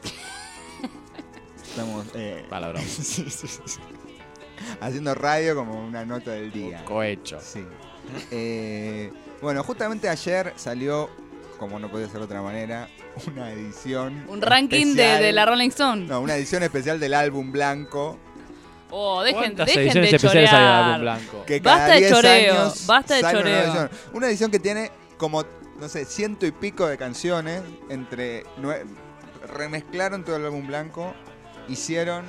Estamos Palabra. sí. Haciendo radio como una nota del día. Cohecho. Sí. Bueno, justamente ayer salió, como no podía ser de otra manera, una edición. Un ranking especial, de la Rolling Stone. No, una edición especial del álbum blanco. Oh, dejen ¿Cuántas de ediciones especiales hay del álbum chorear. blanco? Que cada Basta de 10 choreo. años Basta de sale una choreo. edición. Una edición que tiene como, no sé, 100 y pico de canciones. Remezclaron todo el álbum blanco. Hicieron...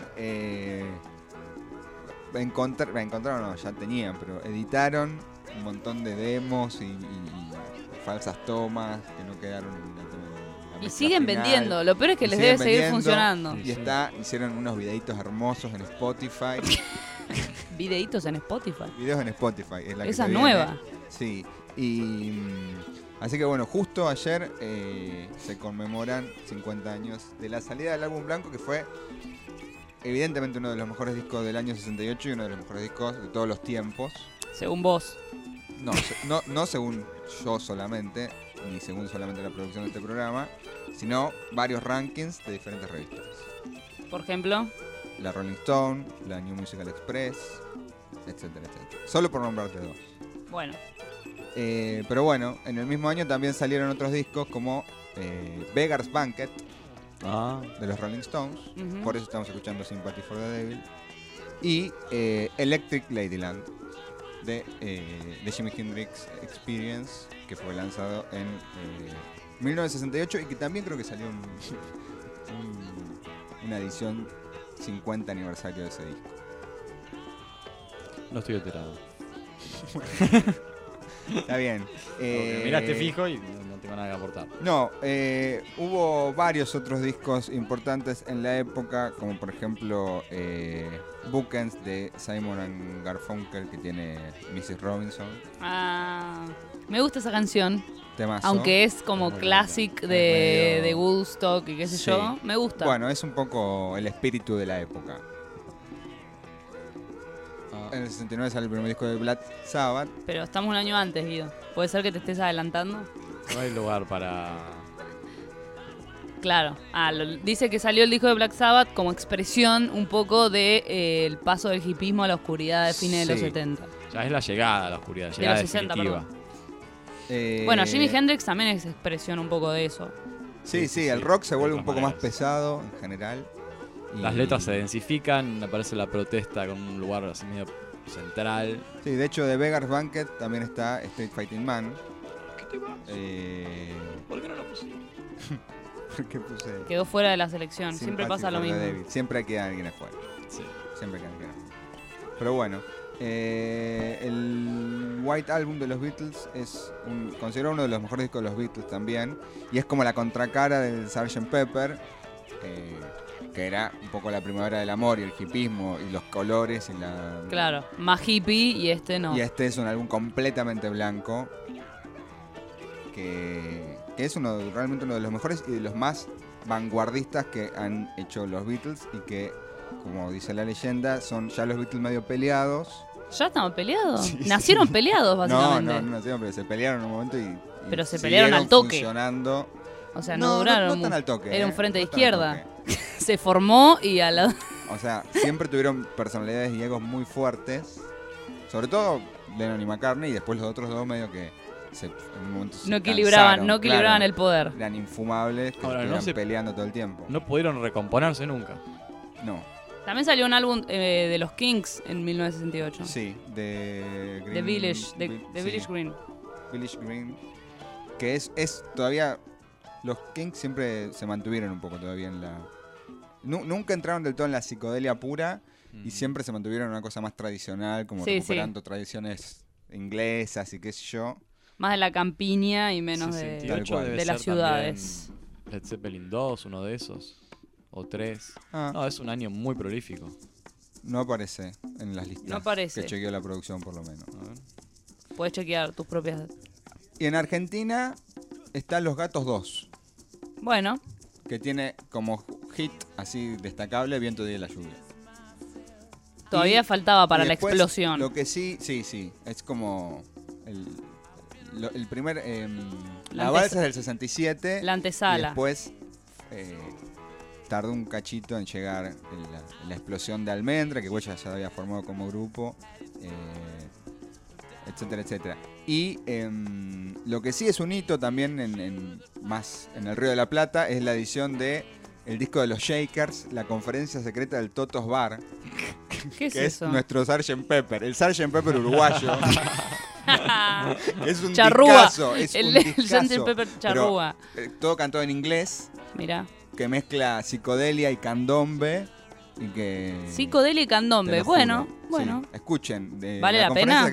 encontraron, no, ya tenían, pero editaron un montón de demos y falsas tomas que no quedaron en la Y mezcla siguen final. vendiendo. Lo peor es que Y les siguen debe seguir vendiendo. funcionando. Y hicieron unos videitos hermosos en Spotify. Videitos en Spotify. Videos en Spotify. Es la que Esa se es viene. nueva. Sí. Y así que bueno, justo ayer se conmemoran 50 años de la salida del álbum blanco, que fue evidentemente uno de los mejores discos del año 68 y uno de los mejores discos de todos los tiempos. Según vos. No según yo solamente, ni según solamente la producción de este programa, sino varios rankings de diferentes revistas. Por ejemplo. La Rolling Stone, la New Musical Express, etcétera, etcétera. Solo por nombrarte dos. Bueno. Pero bueno, en el mismo año también salieron otros discos como Beggar's Banquet de los Rolling Stones. Por eso estamos escuchando Sympathy for the Devil. Y Electric Ladyland de Jimi Hendrix Experience, que fue lanzado en 1968 y que también creo que salió una edición 50 aniversario de ese disco. No estoy enterado. Está bien. Miraste fijo y no tengo nada que aportar. No, hubo varios otros discos importantes en la época, como por ejemplo Bookends de Simon and Garfunkel, que tiene Mrs. Robinson. Ah, me gusta esa canción. Temazo. Aunque es como classic de Woodstock y qué sé Sí. yo, me gusta. Bueno, es un poco el espíritu de la época. En el 69 sale el primer disco de Black Sabbath. Pero estamos un año antes, Guido. ¿Puede ser que te estés adelantando? No hay lugar para... Claro. Dice que salió el disco de Black Sabbath como expresión un poco de el paso del hipismo a la oscuridad de fines de los 70. Ya es la llegada a la oscuridad, la llegada de los 60, definitiva. Bueno, Jimi Hendrix también es expresión un poco de eso. Sí, el rock se vuelve un poco más pesado en general. Las letras se densifican, aparece la protesta con un lugar así medio central. Sí, de hecho de Beggar's Banquet también está Street Fighting Man. ¿Qué te vas? ¿Por qué no lo puse? Porque puse... Quedó fuera de la selección, siempre pasa lo mismo. David. Siempre queda alguien afuera. Sí. Siempre queda alguien afuera. Pero bueno, el White Album de los Beatles es considerado uno de los mejores discos de los Beatles también. Y es como la contracara del Sgt. Pepper, que era un poco la primavera del amor y el hipismo y los colores y la... Claro, más hippie y este no. Y este es un álbum completamente blanco, que es realmente uno de los mejores y de los más vanguardistas que han hecho los Beatles y que, como dice la leyenda, son ya los Beatles medio peleados. ¿Ya estaban peleados? Sí, Nacieron peleados, básicamente. No nacieron, pero se pelearon en un momento y pero se pelearon al toque. Funcionando. O sea, no duraron. No tan al toque. Era un frente de izquierda. Se formó y a la... O sea, siempre tuvieron personalidades y egos muy fuertes. Sobre todo Lennon y McCartney, y después los otros dos medio que en un momento no equilibraban claro, el poder. Eran infumables, que estuvieran peleando todo el tiempo. No pudieron recomponerse nunca. No. También salió un álbum de los Kings en 1968. Sí, de Green, The Village Green. Village Green. Que es todavía... Los Kings siempre se mantuvieron un poco todavía en la... Nunca entraron del todo en la psicodelia pura y siempre se mantuvieron en una cosa más tradicional, como recuperando tradiciones inglesas y qué sé yo. Más de la campiña y menos de las ciudades. Led Zeppelin 2, uno de esos. O 3. No, es un año muy prolífico. No aparece en las listas. No aparece. Que chequeó la producción por lo menos. A ver. Puedes chequear tus propias... Y en Argentina están Los Gatos 2. Bueno. Que tiene como hit así destacable Viento de la lluvia. Todavía faltaba para la explosión. Lo que sí. Es como el primer... la balsa es del 67. La antesala. Y después tardó un cachito en llegar la explosión de Almendra, que ya se había formado como grupo. Etcétera, etcétera. Y lo que sí es un hito también más en el Río de la Plata es la edición de el disco de los Shakers, la conferencia secreta del Totos Bar. ¿Qué es que eso? Es nuestro Sgt. Pepper, el Sgt. Pepper uruguayo. Es un charrúa. Discazo, es un discazo, el Sgt. Pepper charrúa. Pero, todo cantado en inglés. Mira. Que mezcla psicodelia y candombe. Y que psicodelia y candombe. Bueno. Sí, escuchen. ¿Vale la pena?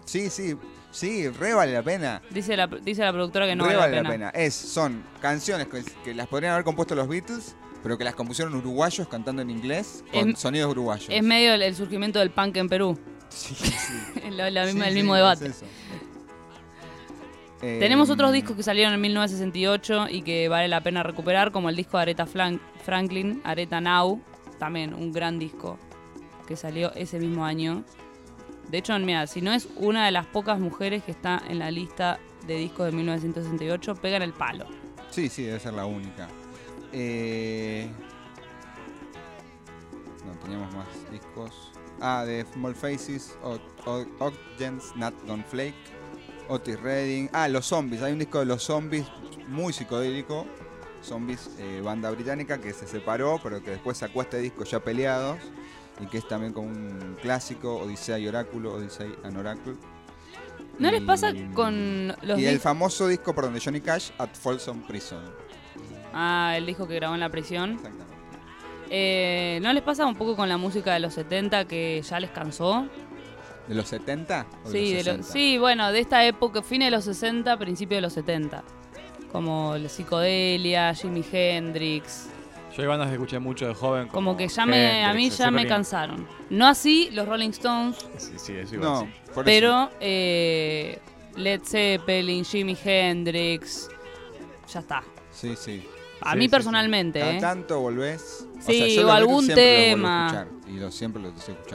Sí, re vale la pena. Dice la productora que no vale la pena. Son canciones que las podrían haber compuesto los Beatles, pero que las compusieron uruguayos cantando en inglés con sonidos uruguayos. Es medio el surgimiento del punk en Perú. Sí. el mismo debate. Tenemos otros discos que salieron en 1968 y que vale la pena recuperar, como el disco de Aretha Franklin, Aretha Now. También un gran disco que salió ese mismo año. De hecho, mira, si no es una de las pocas mujeres que está en la lista de discos de 1968, pegan el palo. Sí, debe ser la única. No, teníamos más discos. De Small Faces, Ogdens, Nat Gone Flake, Otis Redding. Los Zombies. Hay un disco de los Zombies muy psicodélico. Zombies, banda británica que se separó, pero que después sacó este disco ya peleados. Y que es también como un clásico, Odisea y Oráculo, Odyssey and Oracle. ¿No les pasa con los Y el famoso disco, de Johnny Cash, At Folsom Prison. El disco que grabó en la prisión. Exactamente. ¿No les pasa un poco con la música de los 70 que ya les cansó? ¿De los 70? ¿O Sí, de los 60? Sí, bueno, de esta época, fines de los 60, principios de los 70. Como la psicodelia, Jimi Hendrix. Yo hay bandas que escuché mucho de joven. Como que a mí ya me cansaron. No así los Rolling Stones. Sí, eso igual. No, sí. Pero Led Zeppelin, Jimi Hendrix, ya está. Sí. A mí personalmente. Cada tanto volvés. Sí, o algún tema. Y siempre lo estoy escuchando.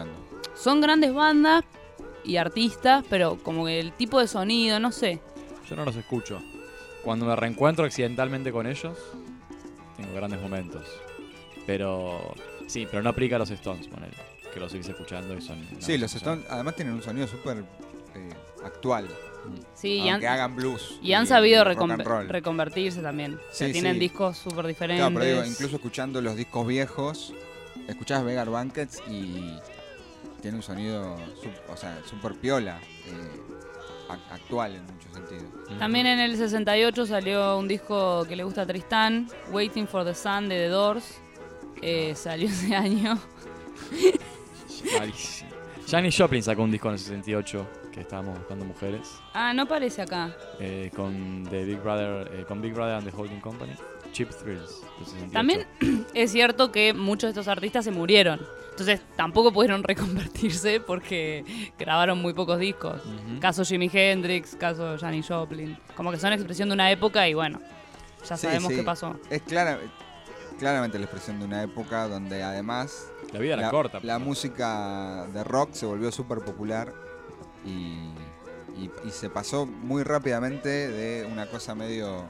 son grandes bandas y artistas, pero como que el tipo de sonido, no sé. Yo no los escucho. Cuando me reencuentro accidentalmente con ellos, tengo grandes momentos. Pero sí, pero no aplica a los Stones, ponele, que los seguís escuchando y son... Sí, los Stones además tienen un sonido súper actual. Sí, aunque hagan blues. Y han sabido rock and roll. reconvertirse también. Sí, O sea, tienen sí. discos súper diferentes. Claro, pero digo, incluso escuchando los discos viejos, escuchás Beggar Bankets y tiene un sonido súper piola, actual en muchos sentidos. También en el 68 salió un disco que le gusta a Tristán, Waiting for the Sun de The Doors. Salió ese año. Malísimo. Janis Joplin sacó un disco en el 68 que estábamos buscando mujeres. Ah, no aparece acá. Con Big Brother and the Holding Company. Cheap Thrills del 68. También es cierto que muchos de estos artistas se murieron. Entonces tampoco pudieron reconvertirse porque grabaron muy pocos discos. Caso Jimi Hendrix, caso Janis Joplin. Como que son expresión de una época y bueno, ya sabemos qué pasó. Es claramente la expresión de una época donde además la vida era corta. La música de rock se volvió súper popular y se pasó muy rápidamente de una cosa medio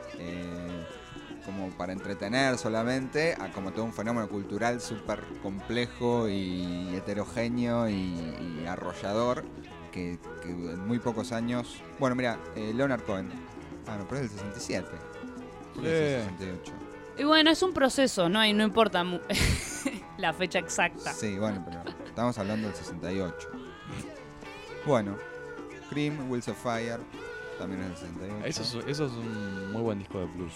como para entretener solamente a como todo un fenómeno cultural súper complejo y heterogéneo y arrollador que en muy pocos años... Bueno, mira, Leonard Cohen. Ah, no, pero es del 67. Es del 68. Y bueno, es un proceso, no importa la fecha exacta. Sí, bueno, pero estamos hablando del 68. Bueno, Cream, Wheels of Fire, también es del 68. Eso es un muy buen disco de blues.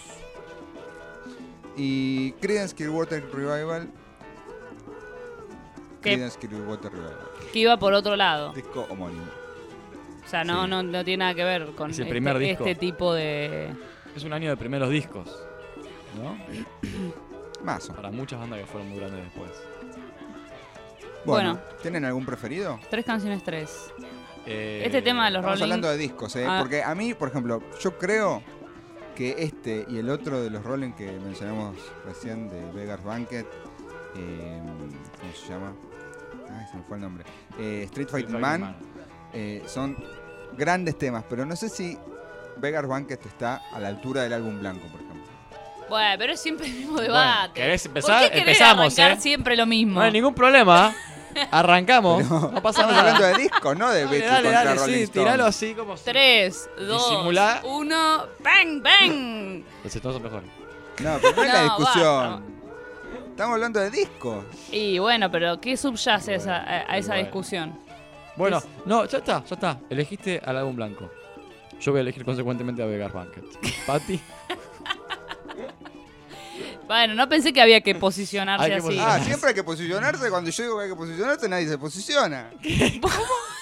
Y Creedence Clearwater Revival. Creedence Clearwater Revival. Que iba por otro lado. Disco homónimo. O sea, no tiene nada que ver con este tipo de... Es un año de primeros discos, ¿no? Más. Para muchas bandas que fueron muy grandes después. Bueno, ¿tienen algún preferido? 3 canciones 3. Este tema de los Rolling... Estamos hablando de discos, porque a mí, por ejemplo, yo creo que este y el otro de los Rolling que mencionamos recién, de Beggar's Banquet, ¿cómo se llama? Ay, se me fue el nombre. Street Fighting Man. Son grandes temas, pero no sé si Beggar's Banquet está a la altura del álbum blanco, por ejemplo. Bueno, pero es siempre el mismo debate. ¿Querés empezar? ¿Por qué Empezamos, arrancar siempre lo mismo? No hay ningún problema. Arrancamos. No pasa nada. Estamos hablando de discos, no de Beatles contra Rolling Stones. Tiralo así como... 3, 2, 1, ¡bang, bang! Los Stones son mejores. No, pero no es la discusión. Estamos hablando de discos. Y bueno, pero ¿qué subyace a esa discusión? Bueno, no, ya está. Elegiste al álbum blanco. Yo voy a elegir consecuentemente a Beggar's Banquet. Pati. Bueno, no pensé que había que posicionarse así. Siempre hay que posicionarse. Cuando yo digo que hay que posicionarse, nadie se posiciona. ¿Cómo?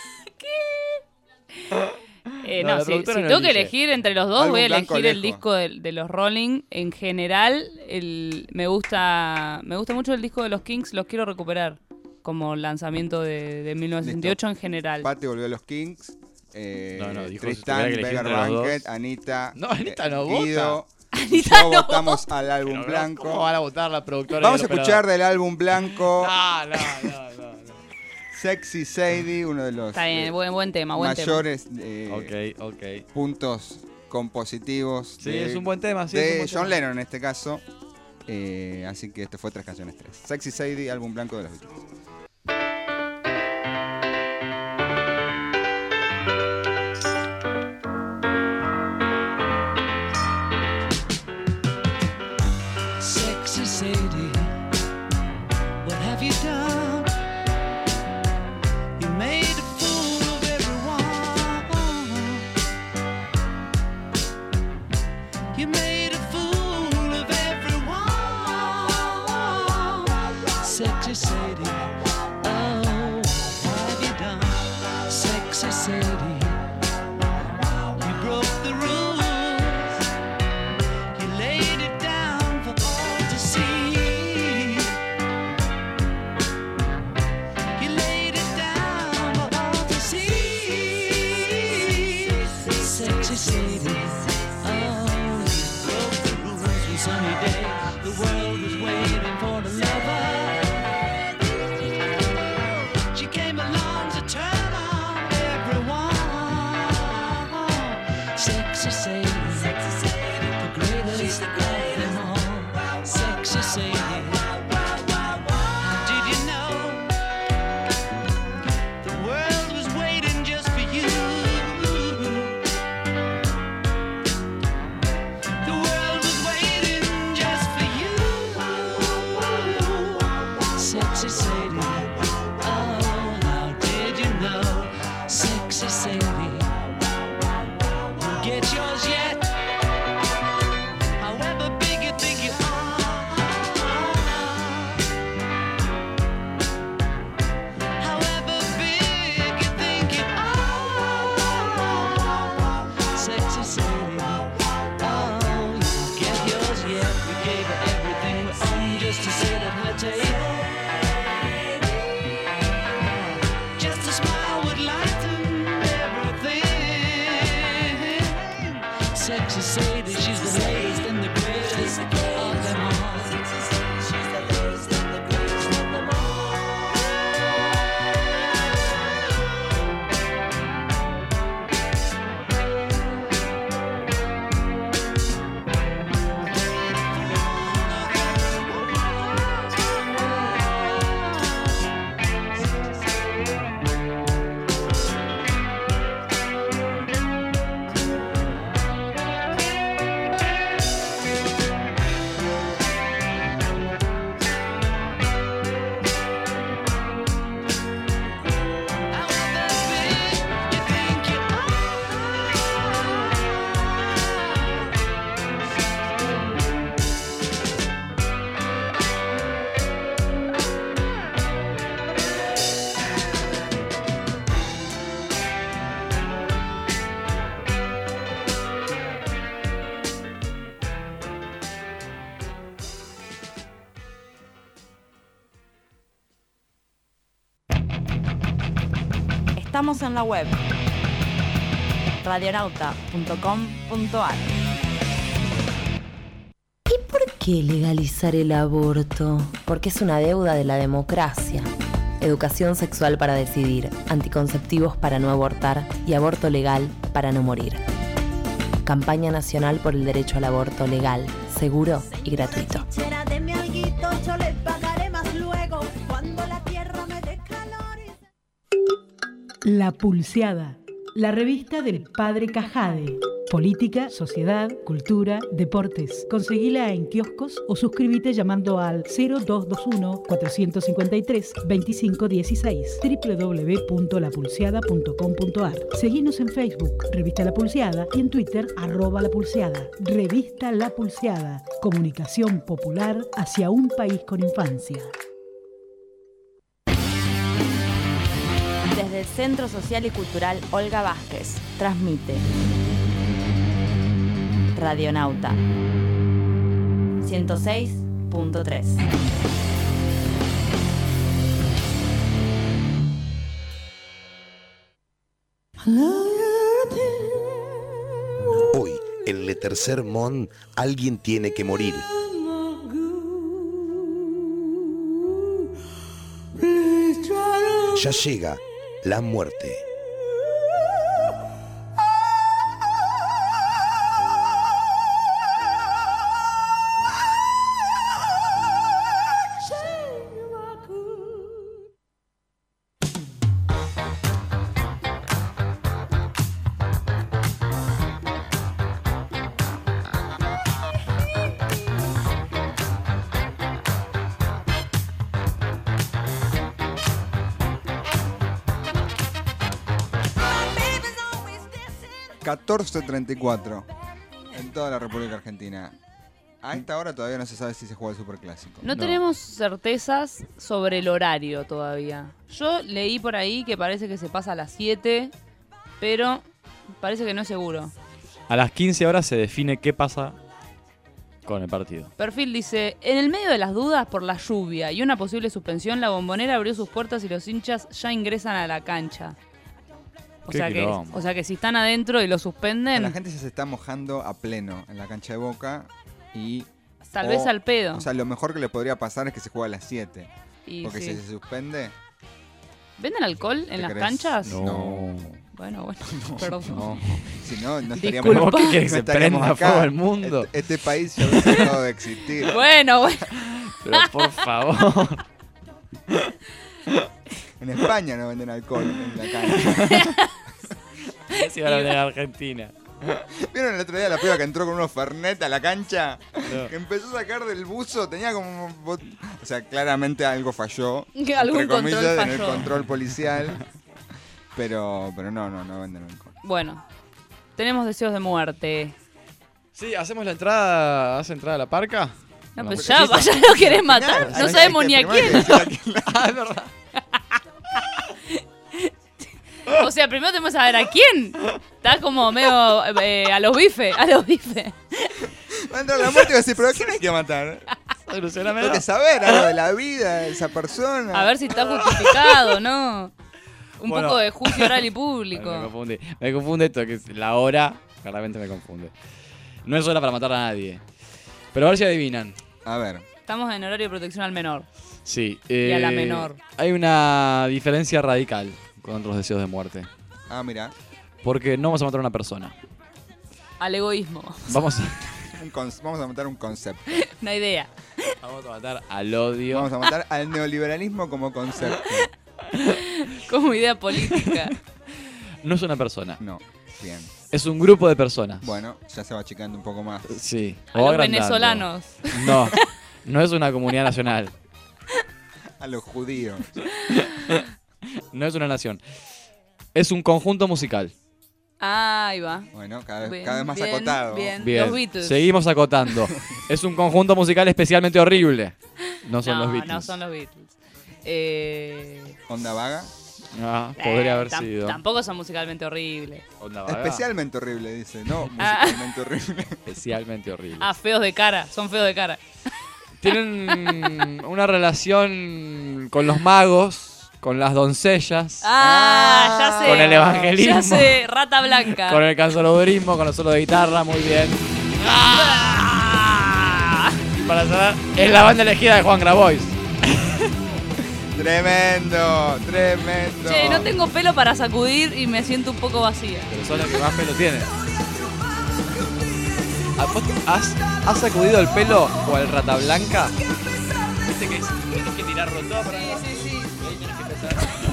¿Qué? No, si tengo que elegir entre los dos, voy a elegir el disco de los Rolling. En general, me gusta mucho el disco de los Kings. Los quiero recuperar como lanzamiento de 1968 en general. Pati volvió a los Kings. Dijo Tristan, Beggar's Banquet, Anita. No, Anita no Guido, vota. Y yo votamos al álbum blanco. ¿Cómo van a votar la productora? Vamos a escuchar del álbum blanco. No. Sexy Sadie, uno de los Está bien, buen tema, mayores okay. puntos compositivos. Sí, es un buen tema. Sí, de John Lennon en este caso. Así que este fue 3 canciones 3. Sexy Sadie, álbum blanco de los Beatles. Sadie, what have you done? You made a fool of everyone. You made a fool of everyone. Sexy Sadie, oh, what have you done? Sexy Sadie, you broke the rules. She came Sexy Sadie, the greatest of them all. Sexy Sadie. Did you know the world was waiting just for you? The world was waiting just for you. Sexy Sadie, oh, how did you know? Sexy Sadie. Get yours yet, however big you think you are, however big you think you are. Sexy Sadie, oh, you get yours yet. We gave her everything we own just to sit at her table. Just a smile would lighten everything. Sexy Sadie, she's the latest and the greatest of them all. She's the latest and the greatest of them all. Estamos en la web radionauta.com.ar. ¿Y por qué legalizar el aborto? Porque es una deuda de la democracia. Educación sexual para decidir, anticonceptivos para no abortar y aborto legal para no morir. Campaña nacional por el derecho al aborto legal, seguro y gratuito. De mi alguito yo le pagaré más luego cuando la tierra me dé calor. La Pulseada, la revista del Padre Cajade. Política, sociedad, cultura, deportes. Conseguila en kioscos o suscríbete llamando al 0221-453-2516 www.lapulseada.com.ar. Seguinos en Facebook, Revista La Pulseada, y en Twitter, @lapulseada. Revista La Pulseada, comunicación popular hacia un país con infancia. Desde el Centro Social y Cultural Olga Vázquez, transmite Radionauta 106.3. Hoy, en Le Tercer Monde, alguien tiene que morir. Ya llega la muerte. ...14:34 en toda la República Argentina. A esta hora todavía no se sabe si se juega el Superclásico. No tenemos certezas sobre el horario todavía. Yo leí por ahí que parece que se pasa a las 7, pero parece que no es seguro. A las 15 horas se define qué pasa con el partido. Perfil dice: en el medio de las dudas por la lluvia y una posible suspensión, la Bombonera abrió sus puertas y los hinchas ya ingresan a la cancha. O sea que si están adentro y lo suspenden... La gente se está mojando a pleno en la cancha de Boca y... Tal vez al pedo. O sea, lo mejor que le podría pasar es que se juegue a las 7. Y porque sí. si se suspende... ¿Venden alcohol en las canchas? No. Bueno, perdón. No. Si no, no Disculpa. estaríamos, ¿Vos qué querés no que se estaríamos prenda acá. fuego el mundo? Este país ya hubiese dejado de existir. Bueno. Pero por favor. En España no venden alcohol en la cancha. Si van a venir a Argentina. ¿Vieron el otro día la piba que entró con unos Fernet a la cancha? No. Que empezó a sacar del buzo, tenía como... O sea, claramente algo falló. Algún entre comillas, control en el falló. control policial. Pero no venden alcohol. Bueno, tenemos deseos de muerte. Sí, hacemos la entrada. ¿Hace entrada a la parca? No, No, pues pero ya lo querés matar. Final, No sabemos ni a quién. Ah, es verdad. O sea, primero tenemos que saber a quién. Está como medio a los bifes. A los bifes. Va a entrar la muerte y va a decir, ¿pero a quién hay que matar? Solucioname. Tengo que saber algo de la vida de esa persona. A ver si está justificado, ¿no? Un Bueno. poco de juicio oral y público. Me confunde esto, que es la hora. Claramente me confunde. No es hora para matar a nadie. Pero a ver si adivinan. A ver. Estamos en horario de protección al menor. Sí. Y a la menor. Hay una diferencia radical con otros deseos de muerte. Ah, mira. Porque no vamos a matar a una persona. Al egoísmo. Vamos Vamos a matar un concepto. Una idea. Vamos a matar al odio. Vamos a matar al neoliberalismo como concepto. Como idea política. No es una persona. No, bien. Es un grupo de personas. Bueno, ya se va achicando un poco más. Sí. A o los agrandando. venezolanos. No, no es una comunidad nacional. A los judíos. No es una nación. Es un conjunto musical. Ah, ahí va. Bueno, cada vez Bien, más bien, acotado. bien. Bien, Los Beatles. seguimos acotando. Es un conjunto musical especialmente horrible. No son los Beatles. No son los Beatles. Onda vaga. Ah, podría haber sido. Tampoco son musicalmente horribles. Onda vaga. Especialmente horrible, dice. No, Ah. musicalmente horrible. Especialmente horrible. Ah, feos de cara. Son feos de cara. Tienen una relación con los magos, con las doncellas, Ya sé. con el evangelismo, Ya sé, rata blanca. con el cancerodurismo, con los solos de guitarra, muy bien. Y para cerrar, es la banda elegida de Juan Grabois. Tremendo, tremendo. Che, no tengo pelo para sacudir y me siento un poco vacía. Pero son los que más pelo tienen. ¿Vos ¿Has sacudido el pelo cual rata blanca? ¿Viste que tienes que tirarlo todo para adelante? Sí. Ahí tienes que empezar.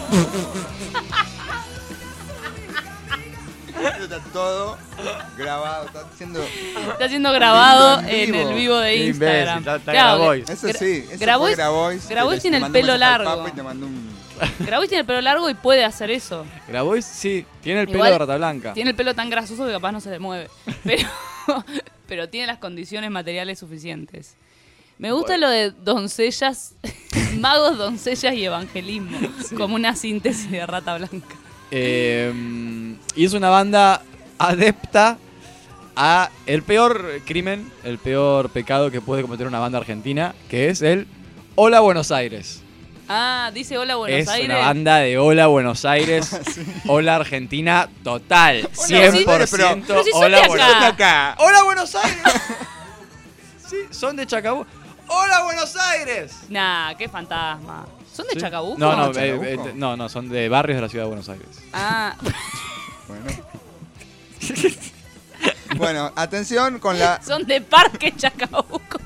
Está todo grabado, está siendo grabado en en vivo. el vivo de Qué Instagram. imbécil, está Grabois. Eso sí, eso Grabois, fue Grabois. Grabois que tiene te el mandó un pelo mensaje al largo. Papa y te mandó un... Grabois tiene el pelo largo y puede hacer eso. Grabois sí, tiene el Igual, pelo de rata blanca. Tiene el pelo tan grasoso que capaz no se le mueve. Pero tiene las condiciones materiales suficientes. Me gusta lo de doncellas, magos, doncellas y evangelismo. Como una síntesis de rata blanca. Y es una banda adepta a el peor crimen, el peor pecado que puede cometer una banda argentina, que es el Hola Buenos Aires. Ah, dice Hola Buenos Es Aires. una banda de Hola Buenos Aires, Hola Argentina, total, 100% pero si son Hola de Buenos acá. Aires. ¡Hola Buenos Aires! Sí, son de Chacabuco. ¡Hola Buenos Aires! Nah, qué fantasma. ¿Son de ¿Sí? Chacabuco? No, son de barrios de la ciudad de Buenos Aires. Ah, Bueno, atención con la... son de Parque Chacabuco.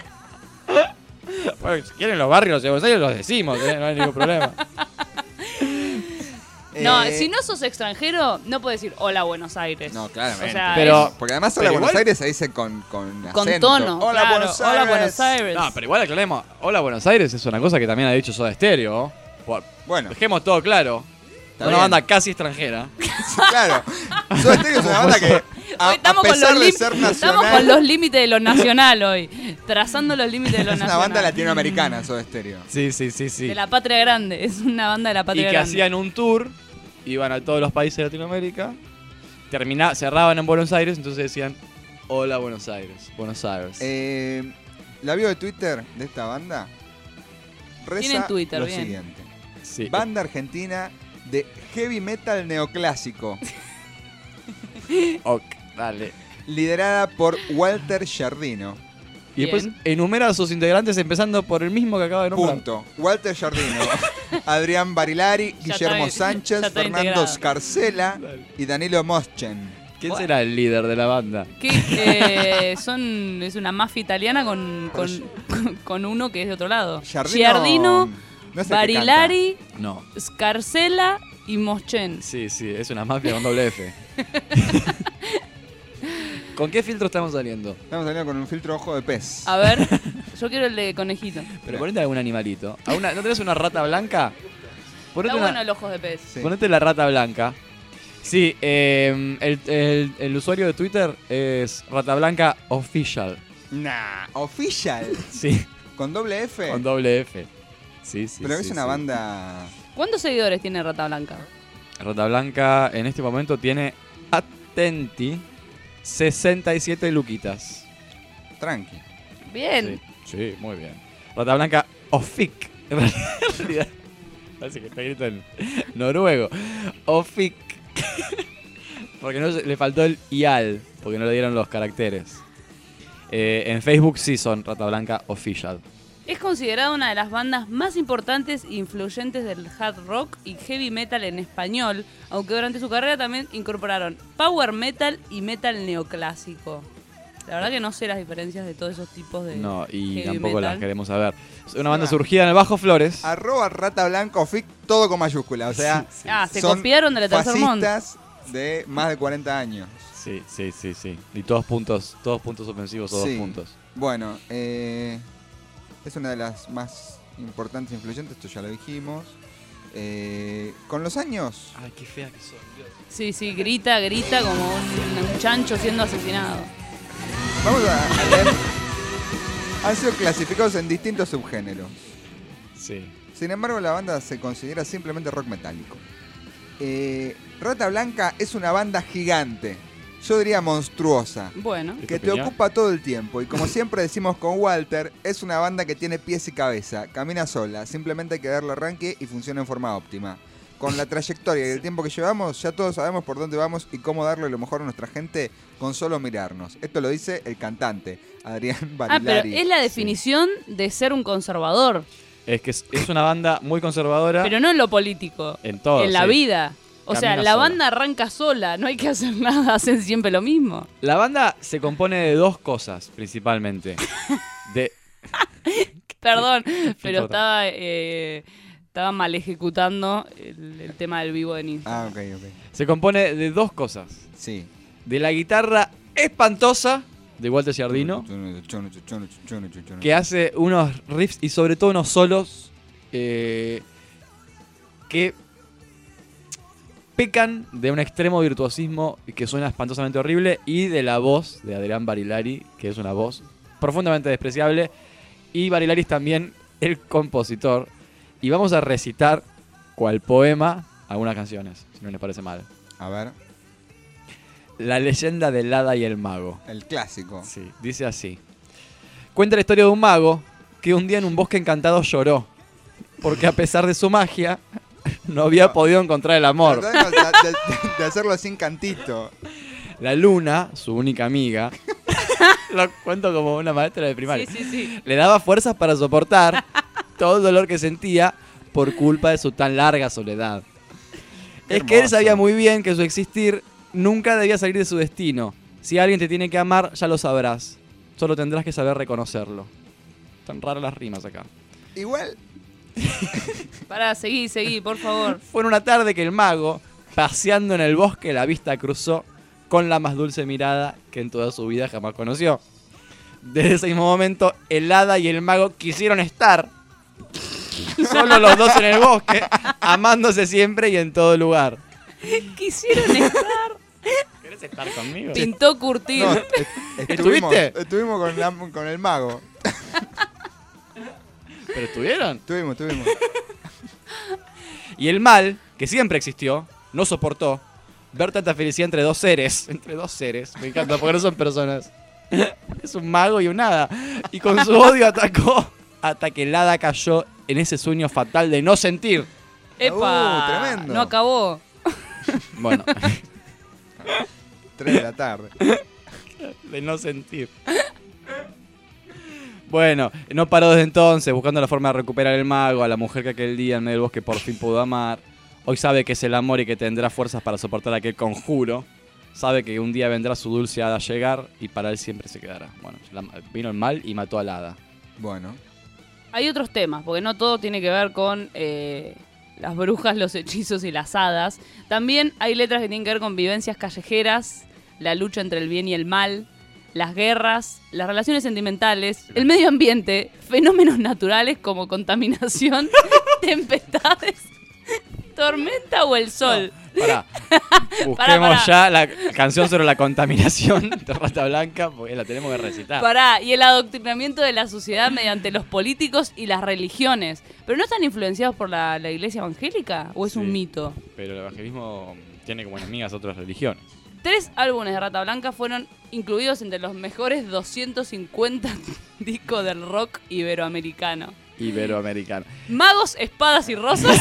Bueno, si quieren los barrios de Buenos Aires los decimos, no hay ningún problema. No, si no sos extranjero, no puedes decir Hola Buenos Aires. No, claramente. O sea, Pero- Porque además pero Hola Buenos igual- Aires se dice con con acento. tono. Hola claro. Buenos Aires. Hola Buenos Aires. No, pero igual aclaremos. Hola Buenos Aires es una cosa que también ha dicho Soda Stereo. Bueno, Dejemos todo claro. Una bien. banda casi extranjera. claro. Soda Stereo es una banda que, a Hoy estamos, con pesar los, de ser estamos nacional, con los límites de lo nacional hoy. Trazando los límites de lo es una nacional. banda latinoamericana, Soda Stereo. Sí. De la patria grande. Es una banda de la Y patria que grande. hacían un tour, iban a todos los países de Latinoamérica, cerraban en Buenos Aires, entonces decían Hola Buenos Aires, Buenos Aires. La bio de Twitter de esta banda reza Tienen Twitter, lo bien. siguiente. Sí. Banda argentina de heavy metal neoclásico, Ok, dale. liderada por Walter Giardino. Y después enumera a sus integrantes empezando por el mismo que acaba de nombrar. Punto. Walter Giardino. Adrián Barilari, Ya Guillermo está- ya Sánchez, está Fernando integrado. Scarcella y Danilo Moschen. ¿Quién será el líder de la banda? Que es una mafia italiana con uno que es de otro lado. Giardino, no es el que Barilari, No. Scarcella y Moschen. Sí, es una mafia con doble F. ¿Con qué filtro estamos saliendo? Estamos saliendo con un filtro ojo de pez. A ver, yo quiero el de conejito. Pero ponete algún animalito. ¿No tenés una rata blanca? Ponete Está una- bueno el ojo de pez. Ponete la rata blanca. Sí, el usuario de Twitter es Rata Blanca Official. Nah, Official. Sí. ¿Con doble F? Con doble F. Sí. Pero es una banda... ¿Cuántos seguidores tiene Rata Blanca? Rata Blanca en este momento tiene, atenti, 67 luquitas. Tranqui. Bien. Sí, muy bien. Rata Blanca Offic. En realidad, parece que está escrito en noruego. Offic. Porque le faltó el IAL, porque no le dieron los caracteres. En Facebook sí son Rata Blanca Official. Es considerada una de las bandas más importantes e influyentes del hard rock y heavy metal en español, aunque durante su carrera también incorporaron power metal y metal neoclásico. La verdad que no sé las diferencias de todos esos tipos de No, y heavy tampoco metal. las queremos saber. Es una banda surgida en el Bajo Flores. @Rata Blanca Ofic, todo con mayúscula. O sea, se son copiaron de la Tercer Mundo. fascistas de más de 40 años. Sí. Y todos puntos ofensivos o Sí. 2 puntos. Bueno, es una de las más importantes e influyentes, esto ya lo dijimos. Con los años... Ay, qué fea que son, Dios. Sí, grita como un chancho siendo asesinado. Vamos a leer. Han sido clasificados en distintos subgéneros. Sí. Sin embargo, la banda se considera simplemente rock metálico. Rata Blanca es una banda gigante. Yo diría monstruosa. Bueno. Que te ocupa todo el tiempo. Y como siempre decimos con Walter, es una banda que tiene pies y cabeza. Camina sola. Simplemente hay que darle arranque y funciona en forma óptima. Con la trayectoria y el tiempo que llevamos, ya todos sabemos por dónde vamos y cómo darle lo mejor a nuestra gente con solo mirarnos. Esto lo dice el cantante, Adrián Barilari. Pero es la definición de ser un conservador. Es que es una banda muy conservadora. Pero no en lo político. En todo, En la sí. vida. O sea, Camina la sola. banda arranca sola, no hay que hacer nada, hacen siempre lo mismo. La banda se compone de dos cosas, principalmente. Perdón, pero importa? estaba mal ejecutando el tema del vivo de Ninja. Ah, ok. Se compone de dos cosas. Sí. De la guitarra espantosa de Walter Giardino, que hace unos riffs y sobre todo unos solos que pecan de un extremo virtuosismo que suena espantosamente horrible, y de la voz de Adrián Barilari, que es una voz profundamente despreciable. Y Barilari es también el compositor. Y vamos a recitar cual poema algunas canciones, si no les parece mal. A ver. La leyenda del hada y el mago. El clásico. Sí, dice así. Cuenta la historia de un mago que un día en un bosque encantado lloró, porque a pesar de su magia no había podido encontrar el amor. Tratando de hacerlo sin cantito. La luna, su única amiga, lo cuento como una maestra de primaria, Sí. le daba fuerzas para soportar todo el dolor que sentía por culpa de su tan larga soledad. Es que él sabía muy bien que su existir nunca debía salir de su destino. Si alguien te tiene que amar, ya lo sabrás. Solo tendrás que saber reconocerlo. Tan raras las rimas acá. Igual. Pará, seguí, por favor. Fue en una tarde que el mago, paseando en el bosque, la vista cruzó con la más dulce mirada que en toda su vida jamás conoció. Desde ese mismo momento, el hada y el mago quisieron estar solo los dos en el bosque, amándose siempre y en todo lugar. Quisieron estar. ¿Querés estar conmigo? Pintó curtir. No, ¿Estuviste? Estuvimos con el mago. ¿Pero estuvieron? Estuvimos. Y el mal, que siempre existió, no soportó ver tanta felicidad entre dos seres. Entre dos seres, me encanta, porque no son personas. Es un mago y un hada. Y con su odio atacó hasta que el hada cayó en ese sueño fatal de no sentir. ¡Epa! Tremendo. No acabó. Bueno. 3 de la tarde. De no sentir. Bueno, no paró desde entonces, buscando la forma de recuperar el mago, a la mujer que aquel día en medio del bosque por fin pudo amar. Hoy sabe que es el amor y que tendrá fuerzas para soportar aquel conjuro. Sabe que un día vendrá su dulce hada a llegar y para él siempre se quedará. Bueno, vino el mal y mató al hada. Bueno. Hay otros temas, porque no todo tiene que ver con las brujas, los hechizos y las hadas. También hay letras que tienen que ver con vivencias callejeras, la lucha entre el bien y el mal, las guerras, las relaciones sentimentales, el medio ambiente, fenómenos naturales como contaminación, tempestades, tormenta o el sol. Pará. Busquemos ya la canción sobre la contaminación de Rata Blanca, porque la tenemos que recitar. Pará, y el adoctrinamiento de la sociedad mediante los políticos y las religiones. ¿Pero no están influenciados por la iglesia evangélica? ¿O es un mito? Pero el evangelismo tiene como enemigas otras religiones. 3 álbumes de Rata Blanca fueron incluidos entre los mejores 250 discos del rock iberoamericano. Magos, espadas y rosas.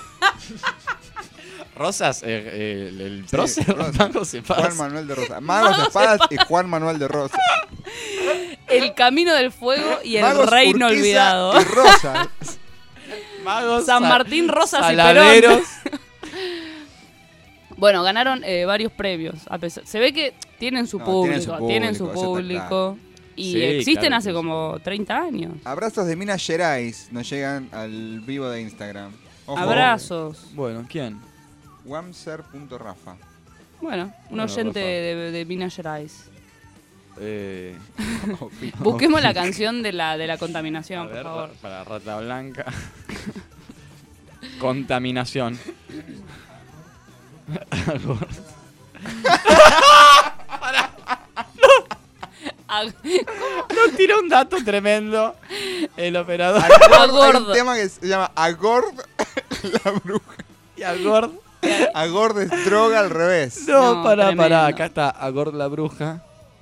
Rosas, el prócer, Magos, espadas. Juan Manuel de Rosas. Magos, espadas y Juan Manuel de Rosas. El Camino del Fuego y Magos, El Reino Urquiza Olvidado. Y Rosas. Magos, San Martín, Rosas Saladeros. y Perón. Bueno, ganaron varios premios. Se ve que tienen su público. Tienen su público. Y Sí, existen claro hace que como 30 años. Abrazos de Minas Gerais nos llegan al vivo de Instagram. Ojo. Abrazos. Bueno, ¿quién? Wamser.rafa. Bueno, un Bueno, oyente Rafa. de Minas Gerais. Eh, Busquemos la canción de la contaminación, A ver, por favor. para Rata Blanca. Contaminación. Nos tiró un dato tremendo el operador. Hay un tema que se llama Agord la bruja. Y Agord. Agord es droga al revés. No, pará. Acá está Agord la bruja.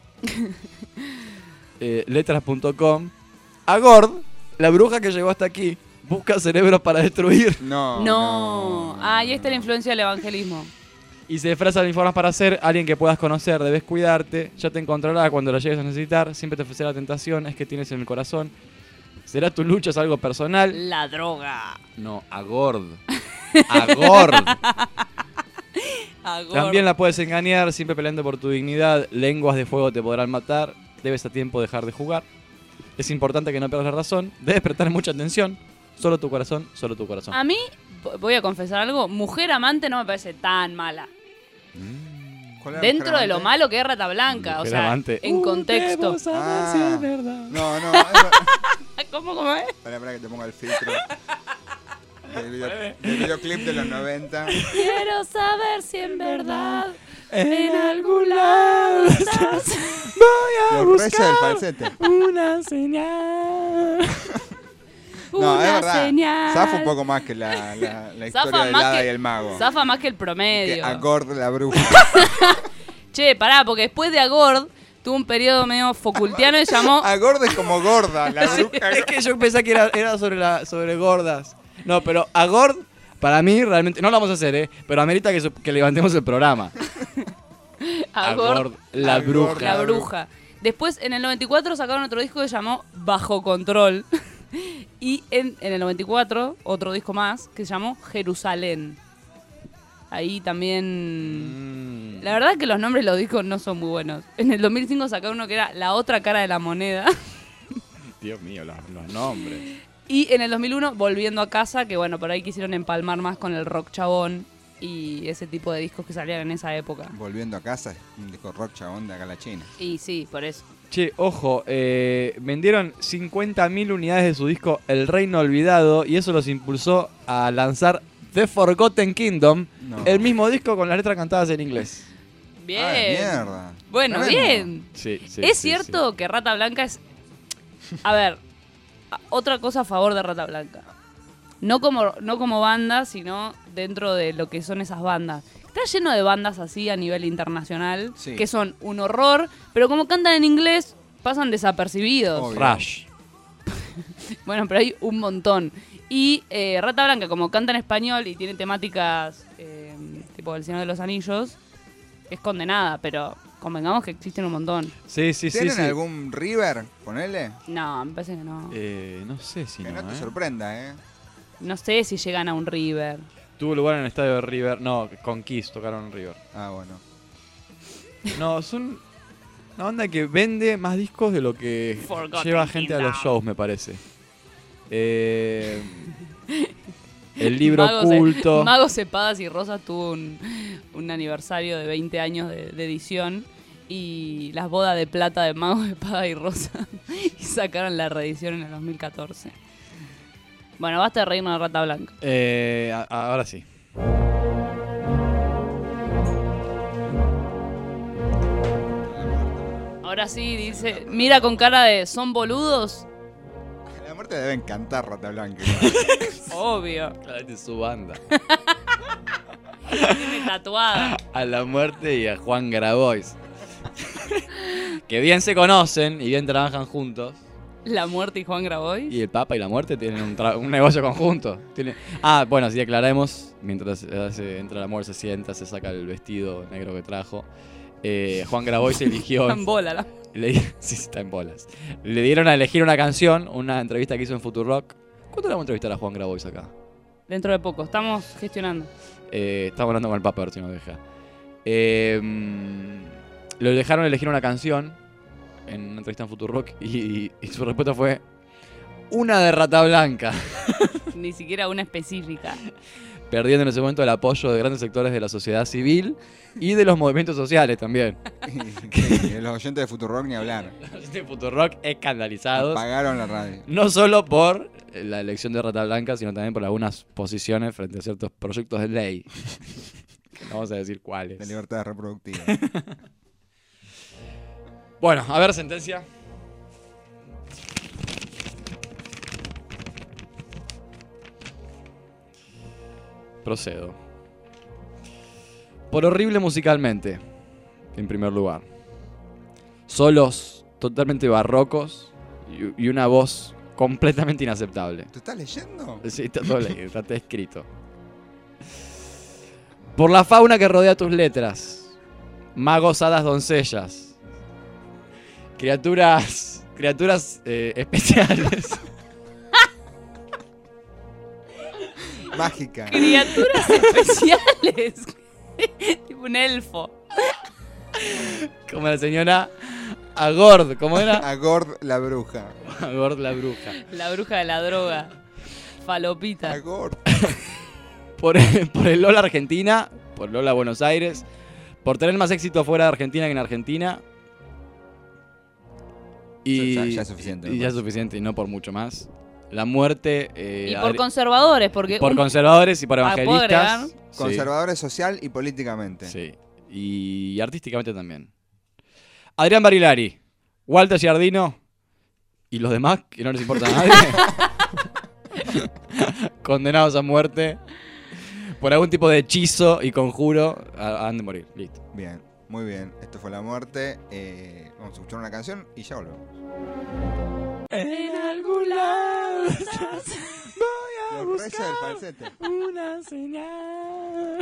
Letras.com. Agord, la bruja que llegó hasta aquí, busca cerebros para destruir. No. Ahí está la influencia del evangelismo. Y se disfrazan de formas para ser alguien que puedas conocer, debes cuidarte, ya te encontrará cuando la llegues a necesitar, siempre te ofrecerá la tentación, es que tienes en el corazón. Será tu lucha, es algo personal. La droga. No, Agord. Agord. También la puedes engañar, siempre peleando por tu dignidad, lenguas de fuego te podrán matar, debes a tiempo dejar de jugar. Es importante que no pierdas la razón, debes prestar mucha atención, solo tu corazón, solo tu corazón. A mí, voy a confesar algo, Mujer Amante no me parece tan mala. Dentro de lo malo que es Rata Blanca, Mujer o sea, Amante. en contexto. No. ¿Cómo es? Espera que te ponga el filtro. Del videoclip de los 90. Quiero saber si en verdad en algún lado estás. Voy a Los Reyes del buscar falsete. una señal. No, es Una verdad. señal. Zafa un poco más que la historia del hada y el mago. Zafa más que el promedio. Que Agord la bruja. Che, pará, porque después de Agord tuvo un periodo medio Foucaultiano y llamó... Agord es como gorda, la bruja. Es que yo pensé que era sobre gordas. No, pero Agord, para mí, realmente... No lo vamos a hacer, pero amerita que levantemos el programa. Agord, la bruja. La bruja. Después, en el 94, sacaron otro disco que se llamó Bajo Control. Y en el 94, otro disco más, que se llamó Jerusalén. Ahí también... La verdad que los nombres de los discos no son muy buenos. En el 2005 sacaron uno que era La Otra Cara de la Moneda. Dios mío, los nombres. Y en el 2001, Volviendo a Casa, que bueno, por ahí quisieron empalmar más con el rock chabón y ese tipo de discos que salían en esa época. Volviendo a Casa es un disco rock chabón de acá a la China. Y sí, por eso. Che, ojo, vendieron 50.000 unidades de su disco El Reino Olvidado y eso los impulsó a lanzar The Forgotten Kingdom, el mismo disco con las letras cantadas en inglés. Bien. Ay, mierda. Bueno, bien. Sí, Es cierto que Rata Blanca es... A ver, otra cosa a favor de Rata Blanca. No como banda, sino dentro de lo que son esas bandas. Está lleno de bandas así a nivel internacional, que son un horror, pero como cantan en inglés, pasan desapercibidos. Obvio. Rush. Bueno, pero hay un montón. Y Rata Blanca, como canta en español y tiene temáticas tipo El Señor de los Anillos, es condenada, pero Convengamos que existen un montón. Sí. ¿Tienen algún River? Ponele. No, me parece que no. No sé si que no. no te sorprenda, No sé si llegan a un River. Tuvo lugar en el estadio de River. No, con Kiss tocaron en River. Ah, bueno. No, son una banda que vende más discos de lo que lleva gente a los shows, me parece. El libro culto. Mago Cepadas y Rosas tuvo un aniversario de 20 años de edición. Y las bodas de plata de Mago Cepadas y Rosas. Y sacaron la reedición en el 2014. Bueno, basta de reírnos de Rata Blanca. Ahora sí. Ahora sí, dice, mira con cara de, ¿son boludos? A la muerte debe encantar Rata Blanca. Obvio. Claro, es su banda. Tiene tatuada. A la muerte y a Juan Grabois. Que bien se conocen y bien trabajan juntos. La muerte y Juan Grabois. Y el Papa y la muerte tienen un negocio conjunto. Bueno, si aclaremos, mientras entra la muerte, se sienta, se saca el vestido negro que trajo. Juan Grabois eligió... Está en bola, ¿no? Sí, está en bolas. Le dieron a elegir una canción, una entrevista que hizo en Futurock. ¿Cuándo le vamos a entrevistar a Juan Grabois acá? Dentro de poco, estamos gestionando. Estamos hablando con el Papa a ver si nos deja. Lo dejaron elegir una canción en una entrevista en Futurock y su respuesta fue una de Rata Blanca. Ni siquiera una específica. Perdiendo en ese momento el apoyo de grandes sectores de la sociedad civil y de los movimientos sociales también. Y los oyentes de Futurock ni hablar. Los oyentes de Futurock escandalizados. Apagaron la radio. No solo por la elección de Rata Blanca, sino también por algunas posiciones frente a ciertos proyectos de ley. No vamos a decir cuáles. De libertad reproductiva. Bueno, a ver, sentencia. Procedo. Por horrible musicalmente, en primer lugar. Solos totalmente barrocos y una voz completamente inaceptable. ¿Te estás leyendo? Sí, está todo leído, está todo escrito. Por la fauna que rodea tus letras. Magos, hadas, doncellas. Criaturas especiales. Mágica. Criaturas especiales. Tipo un elfo. Como la señora Agord, ¿cómo era? Agord la bruja. Agord la bruja. La bruja de la droga. Falopita. Agord. Por el Lola Argentina, por Lola Buenos Aires, por tener más éxito fuera de Argentina que en Argentina. Y ya es suficiente. Y ya es suficiente y no por mucho más. La muerte... y por conservadores, porque... Por conservadores y por evangelistas. Sí. Conservadores social y políticamente. Sí. Y artísticamente también. Adrián Barilari, Walter Giardino y los demás, que no les importa a nadie. Condenados a muerte por algún tipo de hechizo y conjuro, han de morir. Listo. Bien, muy bien. Esto fue La Muerte. Vamos a escuchar una canción y ya volvemos. En algún lado voy a buscar una señal.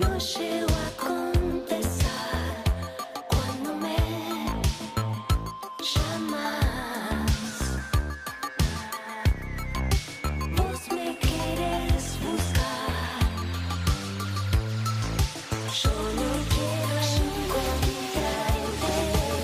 No llego a contestar cuando me llamas. Vos me querés buscar. Yo no quiero encontrarte.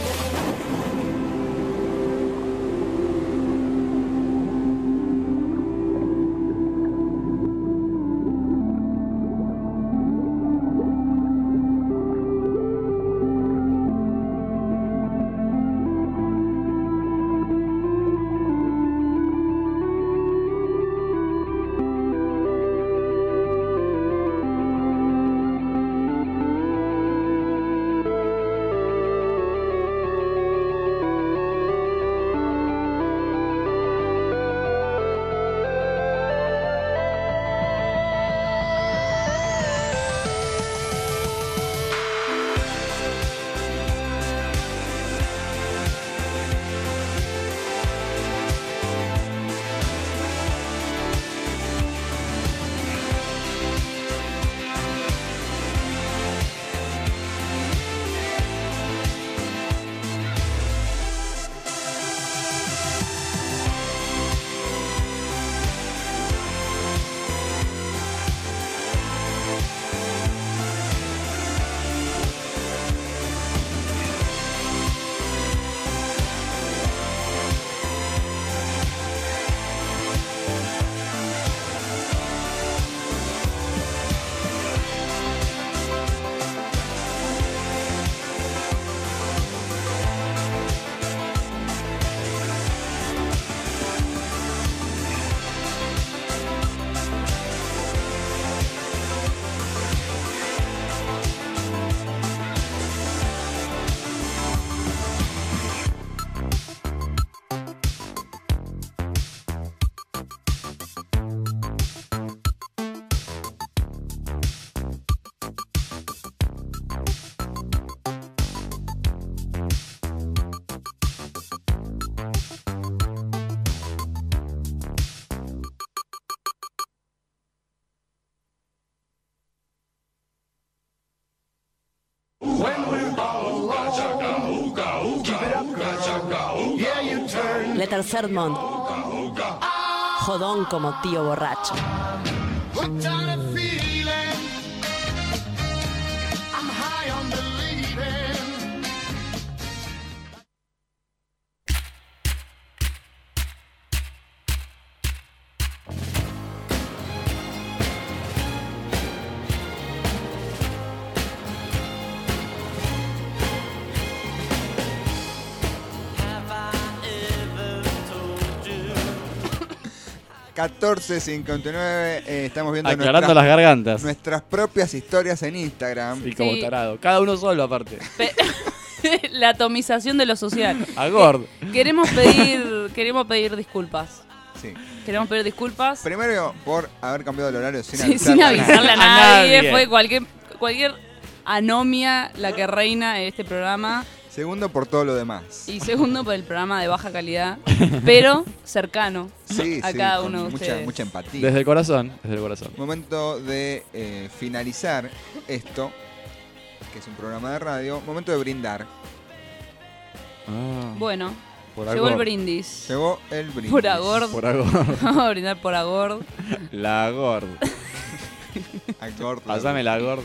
Le Tercer Monde. Jodón como tío borracho. Estamos viendo aclarando las gargantas. Nuestras propias historias en Instagram. Y como tarado. Cada uno solo aparte. La atomización de lo social. A Gord. Queremos pedir disculpas. Sí. Queremos pedir disculpas. Primero por haber cambiado el horario sin avisarle a nadie. Fue cualquier anomia la que reina en este programa. Segundo, por todo lo demás. Y segundo, por el programa de baja calidad, pero cercano a cada uno de ustedes. Mucha empatía. Desde el corazón. Momento de finalizar esto, que es un programa de radio. Momento de brindar. Bueno, llegó el brindis. Llegó el brindis. Por Agord. Vamos a brindar por Agord. La Agord. Agord. Pásame la Agord.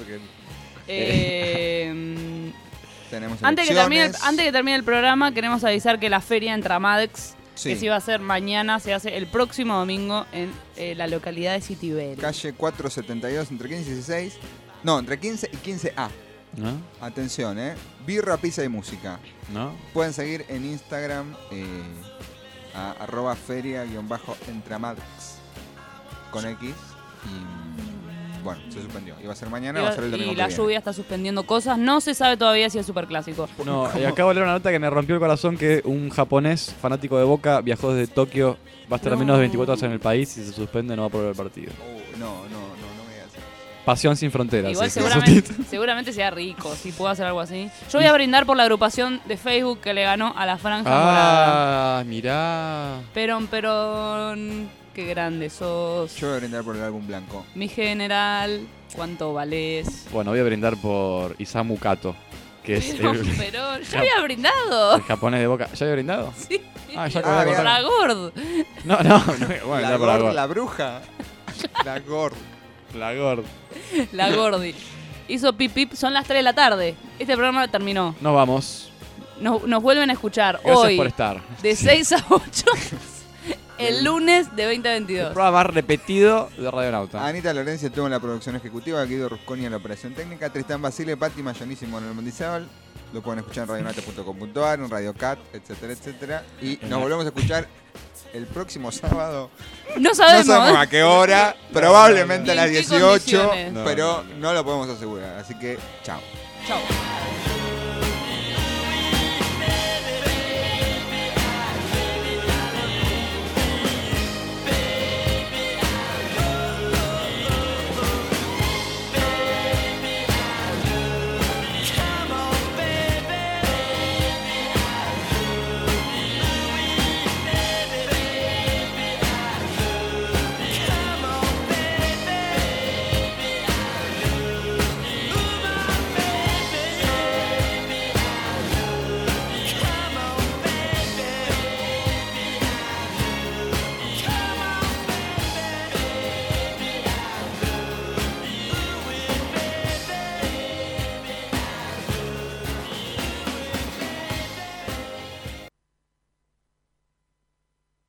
Antes que termine el programa, queremos avisar que la feria en Tramadex, que se iba a hacer mañana, se hace el próximo domingo en la localidad de Citibel. Calle 472, entre 15 y 16. No, entre 15 y 15A. ¿No? Atención, birra, pizza y música. ¿No? Pueden seguir en Instagram a @feria_entramadex con X. Y bueno, se suspendió. Iba a ser mañana, va a ser el domingo. Y la lluvia está suspendiendo cosas. No se sabe todavía si es superclásico. No, acabo de leer una nota que me rompió el corazón, que un japonés fanático de Boca viajó desde Tokio, va a estar a menos de 24 horas en el país y se suspende, no va a poder ver el partido. No me digas. Pasión sin fronteras. Igual seguramente sea rico, si puedo hacer algo así. Yo voy a brindar por la agrupación de Facebook que le ganó a la Franja Morada. Mirá. Pero Qué grande sos. Yo voy a brindar por el álbum blanco. Mi general, ¿cuánto valés? Bueno, voy a brindar por Isamu Kato, que es Pero yo había brindado. el japonés de Boca. ¿Ya había brindado? Sí. Ah, ya acabé de Por contar. la Gord. No, bueno, La ya por la Gord, Gord. la bruja. La Gord. La Gord. La Gordi. Hizo pip pip, son las 3 de la tarde. Este programa terminó. Nos vamos. Nos vuelven a escuchar Gracias hoy por estar. de 6 a 8 el lunes de El 2022. programa más repetido de Radionauta. Anita Lorencia estuvo en la producción ejecutiva, Guido Rusconi en la operación técnica, Tristán Basile, Patti Mayonísimo en el Mendizábal. Lo pueden escuchar en radionauta.com.ar, en Radio Cat, etcétera, etcétera. Y nos volvemos a escuchar el próximo sábado. No sabemos. No sabemos a qué hora, probablemente a las ¿En qué 18, condiciones? pero no lo podemos asegurar. Así que, chao. Chao.